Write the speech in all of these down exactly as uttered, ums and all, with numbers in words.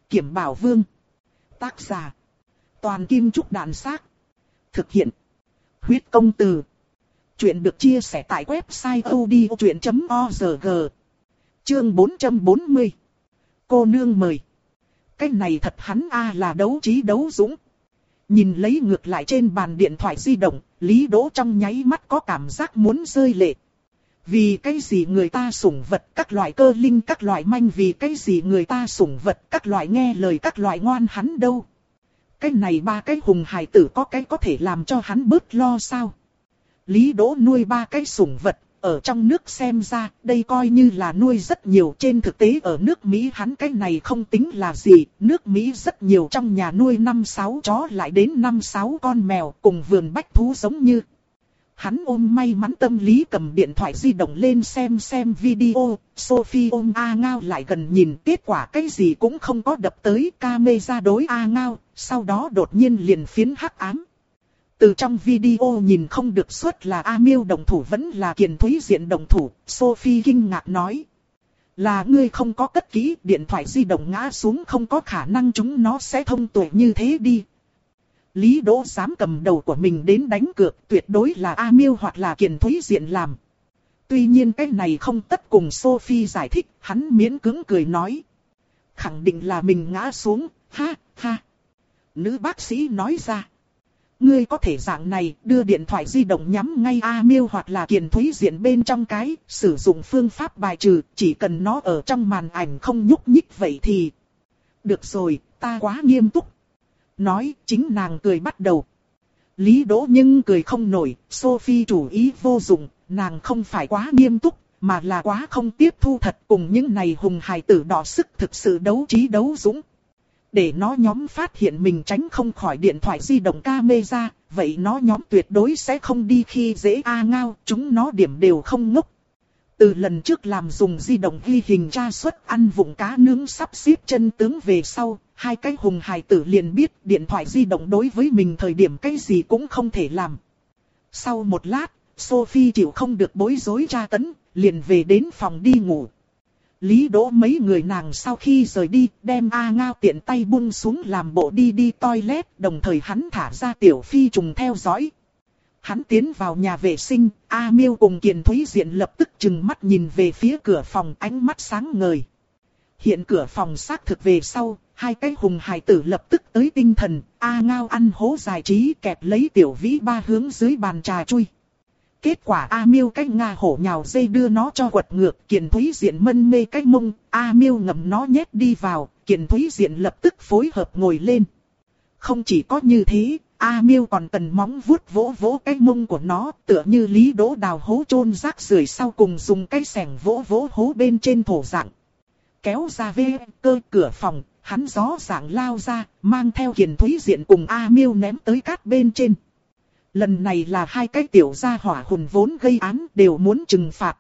Kiểm Bảo Vương. Tác giả. Toàn Kim Trúc Đàn Xác. Thực hiện. Huyết Công Từ. Chuyện được chia sẻ tại website odchuyện chấm org. Chương bốn trăm bốn mươi. Cô nương mời. Cái này thật hắn a là đấu trí đấu dũng. Nhìn lấy ngược lại trên bàn điện thoại di động, Lý Đỗ trong nháy mắt có cảm giác muốn rơi lệ. Vì cái gì người ta sủng vật các loại cơ linh các loại manh, vì cái gì người ta sủng vật các loại nghe lời các loại ngoan hắn đâu. Cái này ba cái hùng hài tử có cái có thể làm cho hắn bớt lo sao. Lý Đỗ nuôi ba cái sủng vật, ở trong nước xem ra đây coi như là nuôi rất nhiều. Trên thực tế ở nước Mỹ hắn cái này không tính là gì. Nước Mỹ rất nhiều trong nhà nuôi năm sáu chó lại đến năm sáu con mèo cùng vườn bách thú giống như. Hắn ôm may mắn tâm lý cầm điện thoại di động lên xem xem video. Sophie ôm A Ngao lại gần nhìn, kết quả cái gì cũng không có đập tới camera đối A Ngao. Sau đó đột nhiên liền phiến hắc ám. Từ trong video nhìn không được suốt là A Miêu đồng thủ vẫn là Kiền Thúy Diện đồng thủ. Sophie kinh ngạc nói. Là ngươi không có cất kỹ, điện thoại di động ngã xuống không có khả năng chúng nó sẽ thông tuệ như thế đi. Lý Đỗ dám cầm đầu của mình đến đánh cược, tuyệt đối là A Miêu hoặc là Kiền Thúy Diện làm. Tuy nhiên cái này không tất cùng Sophie giải thích, hắn miễn cưỡng cười nói. Khẳng định là mình ngã xuống, ha ha. Nữ bác sĩ nói ra. Ngươi có thể dạng này, đưa điện thoại di động nhắm ngay A Miêu hoặc là Kiền Thúy Diện bên trong cái, sử dụng phương pháp bài trừ, chỉ cần nó ở trong màn ảnh không nhúc nhích vậy thì. Được rồi, ta quá nghiêm túc. Nói, chính nàng cười bắt đầu. Lý Đỗ nhưng cười không nổi, Sophie chủ ý vô dụng, nàng không phải quá nghiêm túc, mà là quá không tiếp thu thật cùng những này hùng hài tử đỏ sức thực sự đấu trí đấu dũng. Để nó nhóm phát hiện mình tránh không khỏi điện thoại di động camera, vậy nó nhóm tuyệt đối sẽ không đi khi dễ A Ngao, chúng nó điểm đều không ngốc. Từ lần trước làm dùng di động ghi hình tra xuất ăn vụng cá nướng sắp xếp chân tướng về sau, hai cái hùng hài tử liền biết điện thoại di động đối với mình thời điểm cái gì cũng không thể làm. Sau một lát, Sophie chịu không được bối rối tra tấn, liền về đến phòng đi ngủ. Lý Đỗ mấy người nàng sau khi rời đi, đem A Ngao tiện tay buông xuống làm bộ đi đi toilet, đồng thời hắn thả ra Tiểu Phi trùng theo dõi. Hắn tiến vào nhà vệ sinh, A Miêu cùng Kiền Thúy Diện lập tức chừng mắt nhìn về phía cửa phòng, ánh mắt sáng ngời. Hiện cửa phòng xác thực về sau, hai cái hùng hài tử lập tức tới tinh thần, A Ngao ăn hố giải trí kẹp lấy Tiểu Vĩ Ba hướng dưới bàn trà chui. Kết quả A Miêu cách Nga hổ nhào dây đưa nó cho quật ngược, Kiền Thúy Diện mân mê cách mông, A Miêu ngậm nó nhét đi vào, Kiền Thúy Diện lập tức phối hợp ngồi lên. Không chỉ có như thế, A Miêu còn cần móng vuốt vỗ vỗ cái mông của nó, tựa như Lý Đỗ đào hố chôn rác rưởi sau cùng dùng cái xẻng vỗ vỗ hố bên trên thổ dạng. Kéo ra về cơ cửa phòng, hắn gió dạng lao ra, mang theo Kiền Thúy Diện cùng A Miêu ném tới cát bên trên. Lần này là hai cái tiểu gia hỏa hùn vốn gây án đều muốn trừng phạt.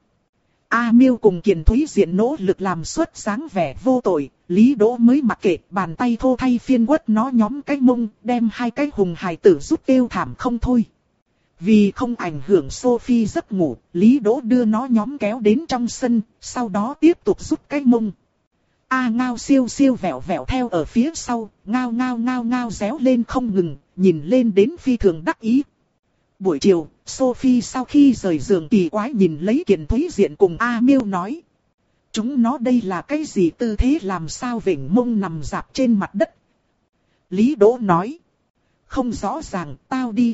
A Miêu cùng Kiền Thúy Diện nỗ lực làm xuất dáng vẻ vô tội, Lý Đỗ mới mặc kệ, bàn tay thô thay phiên quất nó nhóm cái mông, đem hai cái hùng hài tử rút kêu thảm không thôi. Vì không ảnh hưởng Sophie giấc ngủ, Lý Đỗ đưa nó nhóm kéo đến trong sân, sau đó tiếp tục rút cái mông. A Ngao siêu siêu vẹo vẹo theo ở phía sau, ngao ngao ngao ngao réo lên không ngừng, nhìn lên đến phi thường đắc ý. Buổi chiều, Sophie sau khi rời giường kỳ quái nhìn lấy Kiền Thúy Diện cùng A Miêu nói. Chúng nó đây là cái gì tư thế làm sao vểnh mông nằm dạp trên mặt đất. Lý Đỗ nói. Không rõ ràng, tao đi.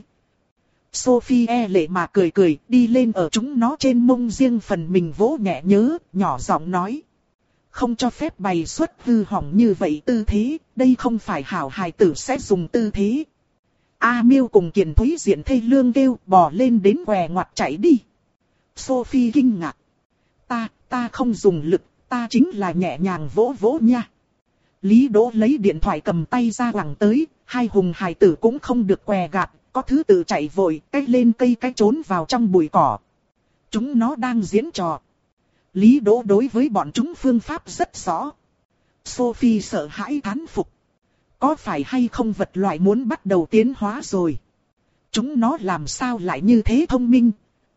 Sophie e lệ mà cười cười, đi lên ở chúng nó trên mông riêng phần mình vỗ nhẹ nhớ, nhỏ giọng nói. Không cho phép bày xuất hư hỏng như vậy tư thế, đây không phải hảo hài tử sẽ dùng tư thế. A Miêu cùng Kiền Thúy Diện thê lương kêu, bò lên đến què ngoặt chạy đi. Sophie kinh ngạc. Ta, ta không dùng lực, ta chính là nhẹ nhàng vỗ vỗ nha. Lý Đỗ lấy điện thoại cầm tay ra quẳng tới, hai hùng hài tử cũng không được què gạt, có thứ tự chạy vội, cách lên cây cách trốn vào trong bụi cỏ. Chúng nó đang diễn trò. Lý Đỗ đối với bọn chúng phương pháp rất rõ. Sophie sợ hãi thán phục. Có phải hay không vật loại muốn bắt đầu tiến hóa rồi? Chúng nó làm sao lại như thế thông minh?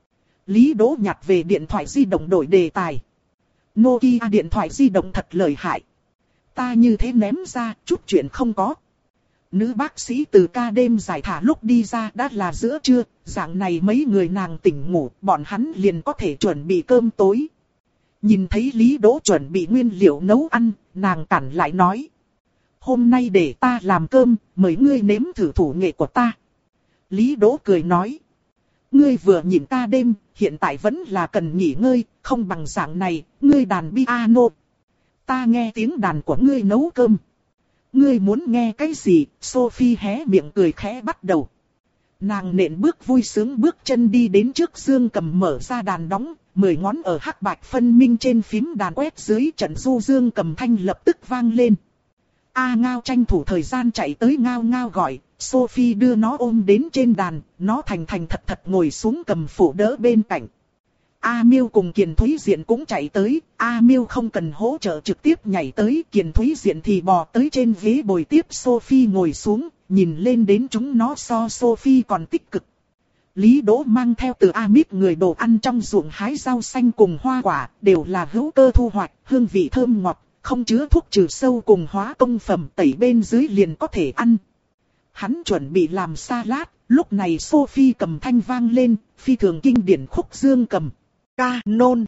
Lý Đỗ nhặt về điện thoại di động đổi đề tài. Nokia điện thoại di động thật lợi hại. ta như thế ném ra, chút chuyện không có. Nữ bác sĩ từ ca đêm giải thả lúc đi ra đã là giữa trưa, dạng này mấy người nàng tỉnh ngủ, bọn hắn liền có thể chuẩn bị cơm tối. Nhìn thấy Lý Đỗ chuẩn bị nguyên liệu nấu ăn, nàng cản lại nói. Hôm nay để ta làm cơm, mời ngươi nếm thử thủ nghệ của ta. Lý Đỗ cười nói. Ngươi vừa nhìn ta đêm, hiện tại vẫn là cần nghỉ ngơi, không bằng dạng này, ngươi đàn piano. Ta nghe tiếng đàn của ngươi nấu cơm. Ngươi muốn nghe cái gì? Sophie hé miệng cười khẽ bắt đầu. Nàng nện bước vui sướng bước chân đi đến trước dương cầm mở ra đàn đóng, mười ngón ở hắc bạch phân minh trên phím đàn quét dưới trận du dương cầm thanh lập tức vang lên. A Ngao tranh thủ thời gian chạy tới Ngao Ngao gọi, Sophie đưa nó ôm đến trên đàn, nó thành thành thật thật ngồi xuống cầm phụ đỡ bên cạnh. A Miêu cùng Kiền Thúy Diện cũng chạy tới, A Miêu không cần hỗ trợ trực tiếp nhảy tới, Kiền Thúy Diện thì bò tới trên ghế bồi tiếp Sophie ngồi xuống, nhìn lên đến chúng nó so Sophie còn tích cực. Lý Đỗ mang theo từ Amit người đồ ăn trong ruộng hái rau xanh cùng hoa quả, đều là hữu cơ thu hoạch, hương vị thơm ngọt, không chứa thuốc trừ sâu cùng hóa công phẩm, tẩy bên dưới liền có thể ăn. Hắn chuẩn bị làm salad, lúc này Sophie cầm thanh vang lên, phi thường kinh điển khúc dương cầm. Canon.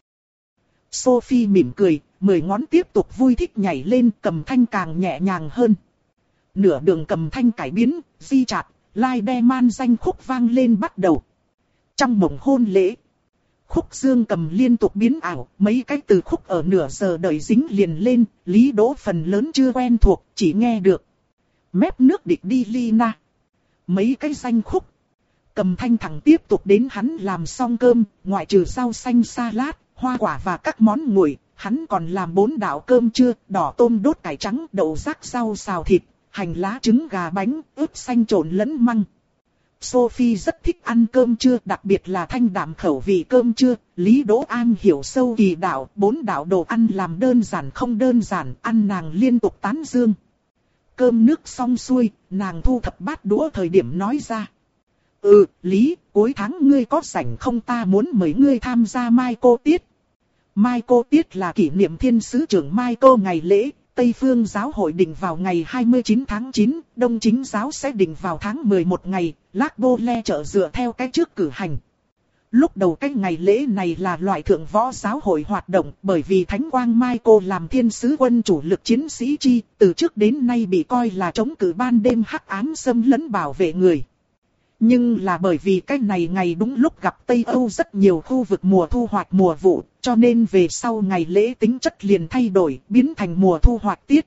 Sophie mỉm cười, mười ngón tiếp tục vui thích nhảy lên, cầm thanh càng nhẹ nhàng hơn. Nửa đường cầm thanh cải biến, di chặt, lai đe man danh khúc vang lên bắt đầu. Trong mộng hôn lễ, khúc dương cầm liên tục biến ảo, mấy cái từ khúc ở nửa giờ đợi dính liền lên, Lý Đỗ phần lớn chưa quen thuộc, chỉ nghe được. Mép nước địch đi Lina. Mấy cái danh khúc. Cầm thanh thẳng tiếp tục đến hắn làm xong cơm, ngoại trừ rau xanh salad, hoa quả và các món nguội, hắn còn làm bốn đạo cơm trưa, đỏ tôm đốt cải trắng, đậu rác rau xào thịt, hành lá trứng gà bánh, ướp xanh trộn lẫn măng. Sophie rất thích ăn cơm trưa, đặc biệt là thanh đạm khẩu vị cơm trưa. Lý Đỗ An hiểu sâu kỳ đạo, bốn đạo đồ ăn làm đơn giản không đơn giản, ăn nàng liên tục tán dương. Cơm nước xong xuôi, nàng thu thập bát đũa thời điểm nói ra. Ừ, Lý, cuối tháng ngươi có rảnh không, ta muốn mời ngươi tham gia Mai Cô Tiết. Mai Cô Tiết là kỷ niệm thiên sứ trưởng Mai Cô ngày lễ, Tây Phương giáo hội định vào ngày hai mươi chín tháng chín, Đông Chính giáo sẽ định vào tháng mười một ngày, Lác Bô Le chợ dựa theo cái trước cử hành. Lúc đầu cái ngày lễ này là loại thượng võ giáo hội hoạt động, bởi vì Thánh Quang Mai Cô làm thiên sứ quân chủ lực chiến sĩ chi, từ trước đến nay bị coi là chống cự ban đêm hắc ám xâm lấn bảo vệ người. Nhưng là bởi vì cái này ngày đúng lúc gặp Tây Âu rất nhiều khu vực mùa thu hoạch mùa vụ, cho nên về sau ngày lễ tính chất liền thay đổi, biến thành mùa thu hoạch tiết.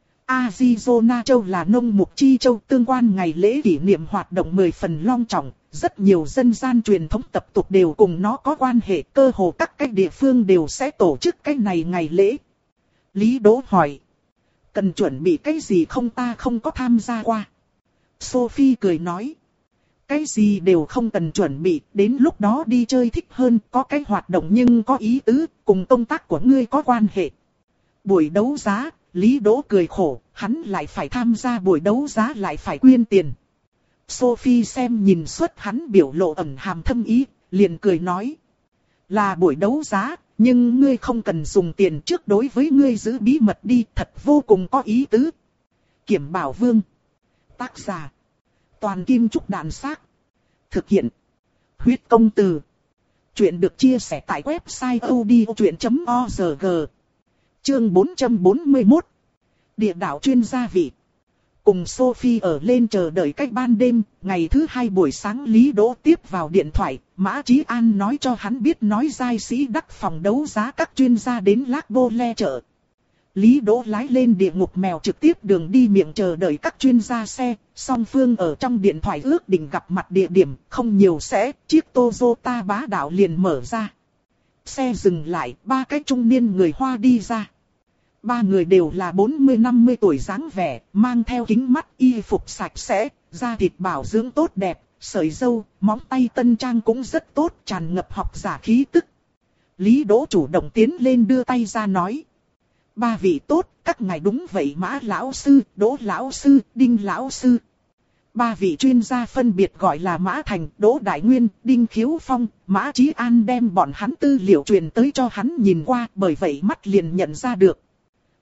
Arizona châu là nông mục chi châu, tương quan ngày lễ kỷ niệm hoạt động mười phần long trọng, rất nhiều dân gian truyền thống tập tục đều cùng nó có quan hệ, cơ hồ các cái địa phương đều sẽ tổ chức cái này ngày lễ. Lý Đỗ hỏi, cần chuẩn bị cái gì không, ta không có tham gia qua. Sophie cười nói, cái gì đều không cần chuẩn bị, đến lúc đó đi chơi thích hơn, có cái hoạt động nhưng có ý tứ, cùng công tác của ngươi có quan hệ. Buổi đấu giá, Lý Đỗ cười khổ, hắn lại phải tham gia buổi đấu giá lại phải quyên tiền. Sophie xem nhìn suốt hắn biểu lộ ẩn hàm thâm ý, liền cười nói. Là buổi đấu giá, nhưng ngươi không cần dùng tiền trước, đối với ngươi giữ bí mật đi, thật vô cùng có ý tứ. Kiểm Bảo Vương. Tác giả. Toàn Kim Trúc Đạn Xác. Thực hiện. Huyết Công Từ. Chuyện được chia sẻ tại website odchuyện chấm org. Chương bốn trăm bốn mươi mốt. Địa đạo chuyên gia vị. Cùng Sophie ở lên chờ đợi cách ban đêm, ngày thứ hai buổi sáng Lý Đỗ tiếp vào điện thoại, Mã Chí An nói cho hắn biết nói giai sĩ đắc phòng đấu giá các chuyên gia đến Lác Bô Le chợ. Lý Đỗ lái lên địa ngục mèo trực tiếp đường đi miệng chờ đợi các chuyên gia xe, song phương ở trong điện thoại ước định gặp mặt địa điểm, không nhiều sẽ, chiếc Toyota bá đạo liền mở ra. Xe dừng lại, ba cái trung niên người Hoa đi ra. Ba người đều là bốn mươi năm mươi tuổi dáng vẻ, mang theo kính mắt, y phục sạch sẽ, da thịt bảo dưỡng tốt đẹp, sợi râu, móng tay tân trang cũng rất tốt, tràn ngập học giả khí tức. Lý Đỗ chủ động tiến lên đưa tay ra nói. Ba vị tốt, các ngài đúng vậy, Mã lão sư, Đỗ lão sư, Đinh lão sư. Ba vị chuyên gia phân biệt gọi là Mã Thành, Đỗ Đại Nguyên, Đinh Khiếu Phong. Mã Chí An đem bọn hắn tư liệu truyền tới cho hắn nhìn qua, bởi vậy mắt liền nhận ra được.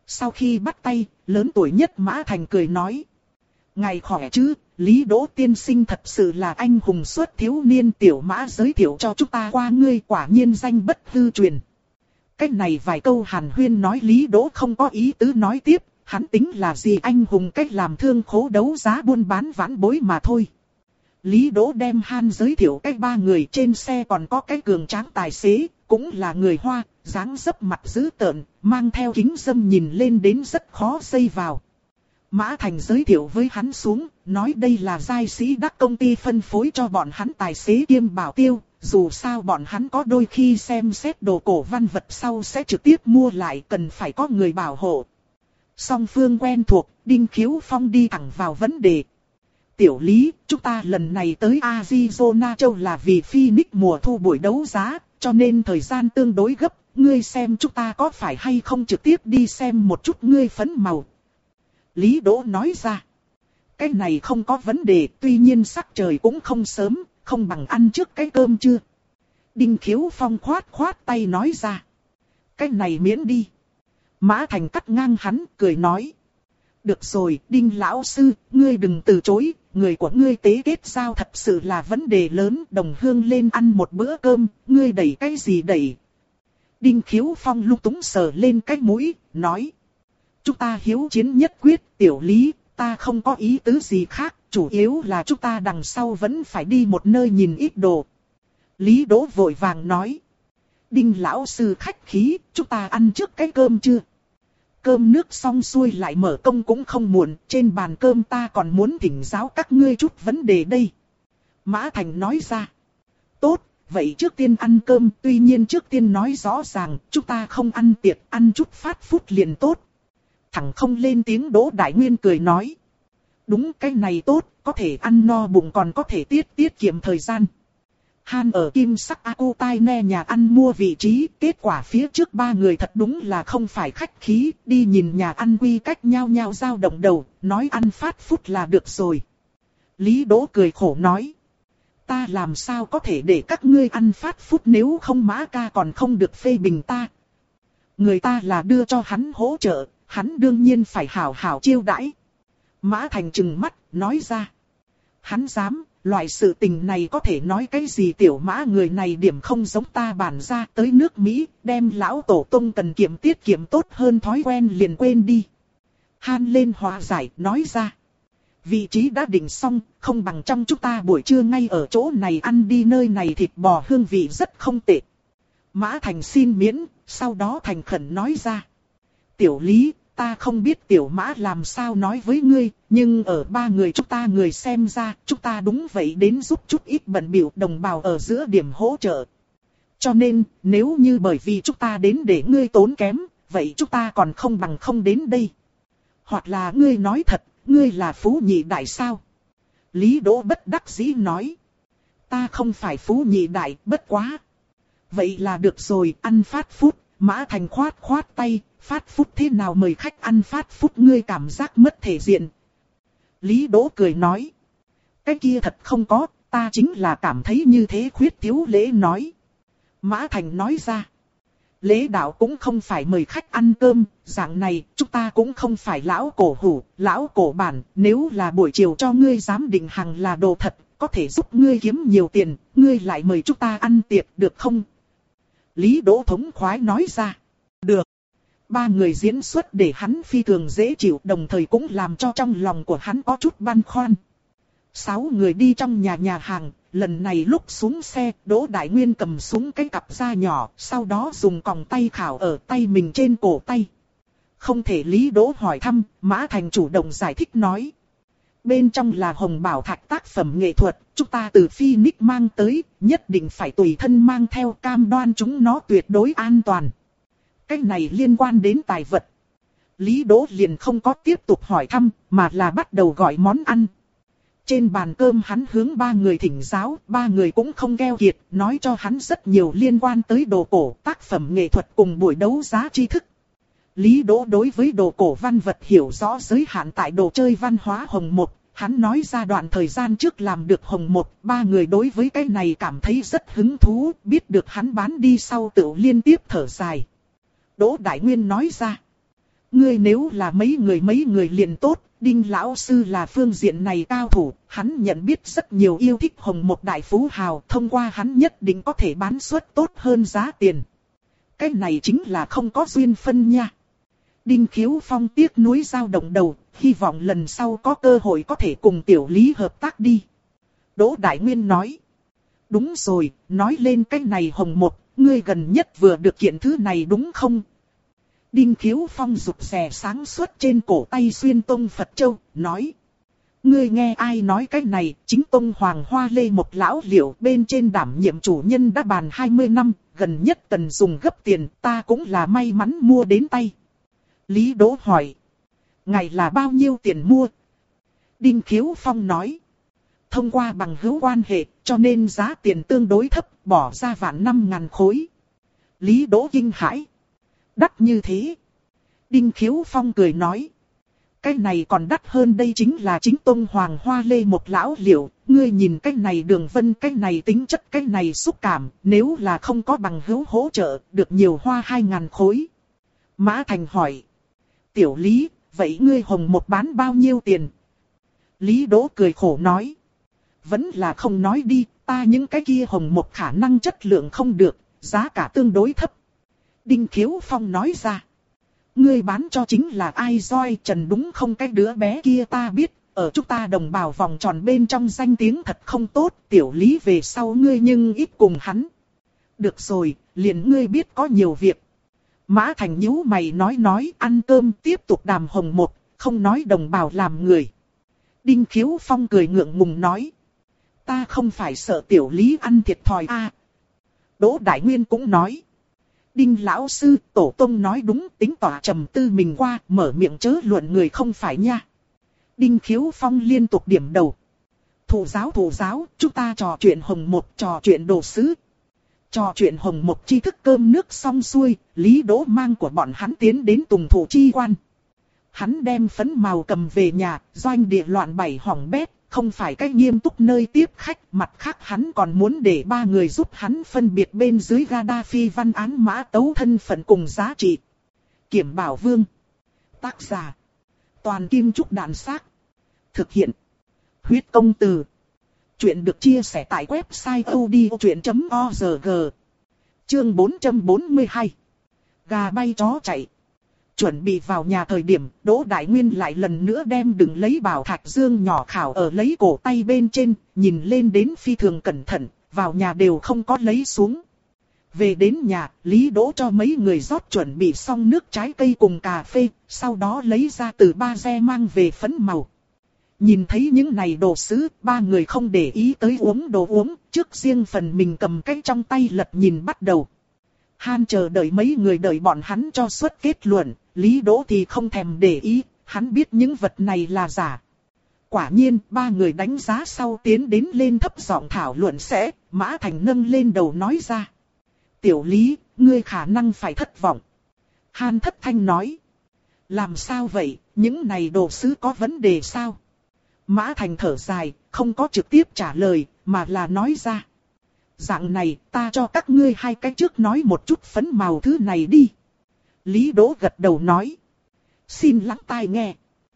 Sau khi bắt tay, lớn tuổi nhất Mã Thành cười nói. Ngài khỏe chứ, Lý Đỗ tiên sinh thật sự là anh hùng xuất thiếu niên, Tiểu Mã giới thiệu cho chúng ta qua ngươi, quả nhiên danh bất hư truyền. Cách này vài câu hàn huyên nói Lý Đỗ không có ý tứ nói tiếp, hắn tính là gì anh hùng cách làm thương khố đấu giá buôn bán vãn bối mà thôi. Lý Đỗ đem Han giới thiệu cách ba người, trên xe còn có cái cường tráng tài xế, cũng là người Hoa, dáng dấp mặt dữ tợn, mang theo kính râm nhìn lên đến rất khó xây vào. Mã Thành giới thiệu với hắn xuống, nói đây là giai sĩ đắc công ty phân phối cho bọn hắn tài xế kiêm bảo tiêu, dù sao bọn hắn có đôi khi xem xét đồ cổ văn vật sau sẽ trực tiếp mua lại, cần phải có người bảo hộ. Song phương quen thuộc, Đinh Khiếu Phong đi thẳng vào vấn đề. Tiểu Lý, chúng ta lần này tới Arizona châu là vì Phoenix mùa thu buổi đấu giá, cho nên thời gian tương đối gấp, ngươi xem chúng ta có phải hay không trực tiếp đi xem một chút ngươi phấn màu. Lý Đỗ nói ra, cái này không có vấn đề, tuy nhiên sắc trời cũng không sớm, không bằng ăn trước cái cơm chưa. Đinh Khiếu Phong khoát khoát tay nói ra, cái này miễn đi. Mã Thành cắt ngang hắn, cười nói, được rồi, Đinh lão sư, ngươi đừng từ chối, người của ngươi tế kết giao thật sự là vấn đề lớn, đồng hương lên ăn một bữa cơm, ngươi đẩy cái gì đẩy. Đinh Khiếu Phong lung túng sờ lên cái mũi, nói, chúng ta hiếu chiến nhất quyết, Tiểu Lý, ta không có ý tứ gì khác, chủ yếu là chúng ta đằng sau vẫn phải đi một nơi nhìn ít đồ. Lý Đỗ vội vàng nói, Đinh lão sư khách khí, chúng ta ăn trước cái cơm chưa? Cơm nước xong xuôi lại mở công cũng không muộn, trên bàn cơm ta còn muốn thỉnh giáo các ngươi chút vấn đề đây. Mã Thành nói ra, tốt, vậy trước tiên ăn cơm, tuy nhiên trước tiên nói rõ ràng, chúng ta không ăn tiệc, ăn chút phát phút liền tốt. Thẳng không lên tiếng Đỗ Đại Nguyên cười nói, đúng cái này tốt, có thể ăn no bụng còn có thể tiết tiết kiệm thời gian. Han ở Kim Sắc Akutai Ne nhà ăn mua vị trí, kết quả phía trước ba người thật đúng là không phải khách khí, đi nhìn nhà ăn quy cách nhau nhau dao động đầu, nói ăn phát phút là được rồi. Lý Đỗ cười khổ nói, ta làm sao có thể để các ngươi ăn phát phút nếu không Mã ca còn không được phê bình ta. Người ta là đưa cho hắn hỗ trợ, hắn đương nhiên phải hảo hảo chiêu đãi. Mã Thành trừng mắt, nói ra, hắn dám. Loại sự tình này có thể nói cái gì, Tiểu Mã người này điểm không giống ta bản ra, tới nước Mỹ, đem lão tổ tông cần kiệm tiết kiệm tốt hơn thói quen liền quên đi. Han lên hòa giải, nói ra, vị trí đã định xong, không bằng trong chúng ta buổi trưa ngay ở chỗ này ăn đi, nơi này thịt bò hương vị rất không tệ. Mã Thành xin miễn, sau đó thành khẩn nói ra, Tiểu Lý, ta không biết Tiểu Mã làm sao nói với ngươi, nhưng ở ba người chúng ta người xem ra, chúng ta đúng vậy đến giúp chút ít bận bịu đồng bào ở giữa điểm hỗ trợ. Cho nên, nếu như bởi vì chúng ta đến để ngươi tốn kém, vậy chúng ta còn không bằng không đến đây. Hoặc là ngươi nói thật, ngươi là phú nhị đại sao? Lý Đỗ bất đắc dĩ nói, ta không phải phú nhị đại, bất quá. Vậy là được rồi, ăn phát phút. Mã Thành khoát khoát tay, phát phút thế nào mời khách ăn phát phút, ngươi cảm giác mất thể diện. Lý Đỗ cười nói, cái kia thật không có, ta chính là cảm thấy như thế khuyết thiếu lễ nói. Mã Thành nói ra, lễ đạo cũng không phải mời khách ăn cơm, dạng này chúng ta cũng không phải lão cổ hủ, lão cổ bản, nếu là buổi chiều cho ngươi giám định hàng là đồ thật, có thể giúp ngươi kiếm nhiều tiền, ngươi lại mời chúng ta ăn tiệc được không? Lý Đỗ thống khoái nói ra, được. Ba người diễn xuất để hắn phi thường dễ chịu, đồng thời cũng làm cho trong lòng của hắn có chút băn khoăn. Sáu người đi trong nhà nhà hàng, lần này lúc xuống xe, Đỗ Đại Nguyên cầm súng cái cặp da nhỏ, sau đó dùng còng tay khảo ở tay mình trên cổ tay. Không thể Lý Đỗ hỏi thăm, Mã Thành chủ động giải thích nói. Bên trong là hồng bảo thạch tác phẩm nghệ thuật, chúng ta từ Phoenix mang tới, nhất định phải tùy thân mang theo, cam đoan chúng nó tuyệt đối an toàn. Cái này liên quan đến tài vật. Lý Đỗ liền không có tiếp tục hỏi thăm, mà là bắt đầu gọi món ăn. Trên bàn cơm hắn hướng ba người thỉnh giáo, ba người cũng không keo kiệt, nói cho hắn rất nhiều liên quan tới đồ cổ, tác phẩm nghệ thuật cùng buổi đấu giá tri thức. Lý Đỗ đối với đồ cổ văn vật hiểu rõ giới hạn tại đồ chơi văn hóa hồng một, hắn nói ra đoạn thời gian trước làm được hồng một, ba người đối với cái này cảm thấy rất hứng thú, biết được hắn bán đi sau tự liên tiếp thở dài. Đỗ Đại Nguyên nói ra, Ngươi nếu là mấy người mấy người liền tốt, Đinh lão sư là phương diện này cao thủ, hắn nhận biết rất nhiều yêu thích hồng một đại phú hào, thông qua hắn nhất định có thể bán suất tốt hơn giá tiền. Cái này chính là không có duyên phân nha. Đinh Khiếu Phong tiếc nuối dao động đầu, hy vọng lần sau có cơ hội có thể cùng Tiểu Lý hợp tác đi. Đỗ Đại Nguyên nói. Đúng rồi, nói lên cái này hồng một, ngươi gần nhất vừa được kiện thứ này đúng không? Đinh Khiếu Phong rụt rè sáng suốt trên cổ tay xuyên tông Phật Châu, nói. Ngươi nghe ai nói cái này, chính tông Hoàng Hoa Lê một lão liệu bên trên đảm nhiệm chủ nhân đã bàn hai mươi năm, gần nhất cần dùng gấp tiền, ta cũng là may mắn mua đến tay. Lý Đỗ hỏi. Ngày là bao nhiêu tiền mua? Đinh Khiếu Phong nói. Thông qua bằng hữu quan hệ, cho nên giá tiền tương đối thấp, bỏ ra vạn năm ngàn khối. Lý Đỗ kinh hãi. Đắt như thế. Đinh Khiếu Phong cười nói. Cái này còn đắt hơn đây chính là chính tông Hoàng Hoa Lê một lão liệu. Ngươi nhìn cái này đường vân, cái này tính chất, cái này xúc cảm. Nếu là không có bằng hữu hỗ trợ, được nhiều hoa hai ngàn khối. Mã Thành hỏi. Tiểu Lý, vậy ngươi hồng một bán bao nhiêu tiền? Lý Đỗ cười khổ nói. Vẫn là không nói đi, ta những cái kia hồng một khả năng chất lượng không được, giá cả tương đối thấp. Đinh Khiếu Phong nói ra. Ngươi bán cho chính là ai roi trần đúng không, cái đứa bé kia ta biết, ở chúng ta đồng bào vòng tròn bên trong danh tiếng thật không tốt, Tiểu Lý về sau ngươi nhưng ít cùng hắn. Được rồi, liền ngươi biết có nhiều việc. Mã Thành nhíu mày nói nói ăn cơm tiếp tục đàm hồng một, không nói đồng bào làm người. Đinh Khiếu Phong cười ngượng ngùng nói. Ta không phải sợ Tiểu Lý ăn thiệt thòi a. À, Đỗ Đại Nguyên cũng nói. Đinh lão sư, tổ tông nói đúng, tính tỏa trầm tư mình qua, mở miệng chớ luận người không phải nha. Đinh Khiếu Phong liên tục điểm đầu. Thủ giáo thủ giáo, chúng ta trò chuyện hồng một, trò chuyện đồ sứ. Trò chuyện hồng một tri thức cơm nước xong xuôi, Lý Đỗ mang của bọn hắn tiến đến Tùng Thủ chi quan. Hắn đem phấn màu cầm về nhà, doanh địa loạn bảy hỏng bét, không phải cách nghiêm túc nơi tiếp khách, mặt khác hắn còn muốn để ba người giúp hắn phân biệt bên dưới Gaddafi văn án mã tấu thân phận cùng giá trị. Kiểm Bảo Vương. Tác giả. Toàn Kim Trúc Đạn Xác. Thực hiện. Huyết Công Từ. Chuyện được chia sẻ tại website odchuyện chấm org. Chương bốn trăm bốn mươi hai. Gà bay chó chạy. Chuẩn bị vào nhà thời điểm, Đỗ Đại Nguyên lại lần nữa đem đừng lấy bảo thạch dương nhỏ khảo ở lấy cổ tay bên trên, nhìn lên đến phi thường cẩn thận, vào nhà đều không có lấy xuống. Về đến nhà, Lý Đỗ cho mấy người rót chuẩn bị xong nước trái cây cùng cà phê, sau đó lấy ra từ ba xe mang về phấn màu. Nhìn thấy những này đồ sứ, ba người không để ý tới uống đồ uống, trước riêng phần mình cầm cái trong tay lật nhìn bắt đầu. Han chờ đợi mấy người đợi bọn hắn cho xuất kết luận, Lý Đỗ thì không thèm để ý, hắn biết những vật này là giả. Quả nhiên, ba người đánh giá sau tiến đến lên thấp giọng thảo luận sẽ, Mã Thành nâng lên đầu nói ra. Tiểu Lý, ngươi khả năng phải thất vọng. Han thất thanh nói. Làm sao vậy, những này đồ sứ có vấn đề sao? Mã Thành thở dài, không có trực tiếp trả lời, mà là nói ra. Dạng này, ta cho các ngươi hai cái trước nói một chút phấn màu thứ này đi. Lý Đỗ gật đầu nói. Xin lắng tai nghe.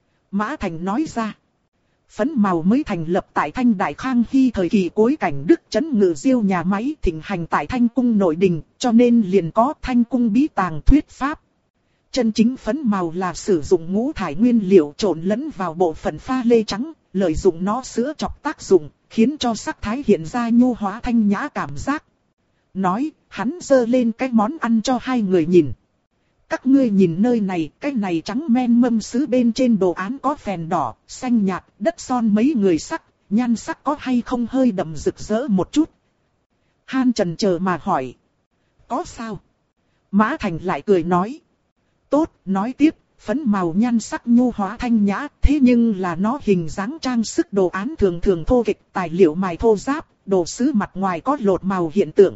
Mã Thành nói ra. Phấn màu mới thành lập tại Thanh Đại Khang Hy thời kỳ cuối cảnh Đức trấn ngự diêu nhà máy thịnh hành tại Thanh Cung nội đình, cho nên liền có Thanh Cung bí tàng thuyết pháp. Chân chính phấn màu là sử dụng ngũ thải nguyên liệu trộn lẫn vào bộ phận pha lê trắng, lợi dụng nó sữa chọc tác dụng, khiến cho sắc thái hiện ra nhu hóa thanh nhã cảm giác. Nói, hắn giơ lên cái món ăn cho hai người nhìn. Các ngươi nhìn nơi này, cái này trắng men mâm sứ bên trên đồ án có phèn đỏ, xanh nhạt, đất son mấy người sắc, nhan sắc có hay không hơi đậm rực rỡ một chút. Han chần chờ mà hỏi. Có sao? Mã Thành lại cười nói. Tốt, nói tiếp, phấn màu nhan sắc nhu hóa thanh nhã, thế nhưng là nó hình dáng trang sức đồ án thường thường thô kịch, tài liệu mài thô ráp, đồ sứ mặt ngoài có lột màu hiện tượng.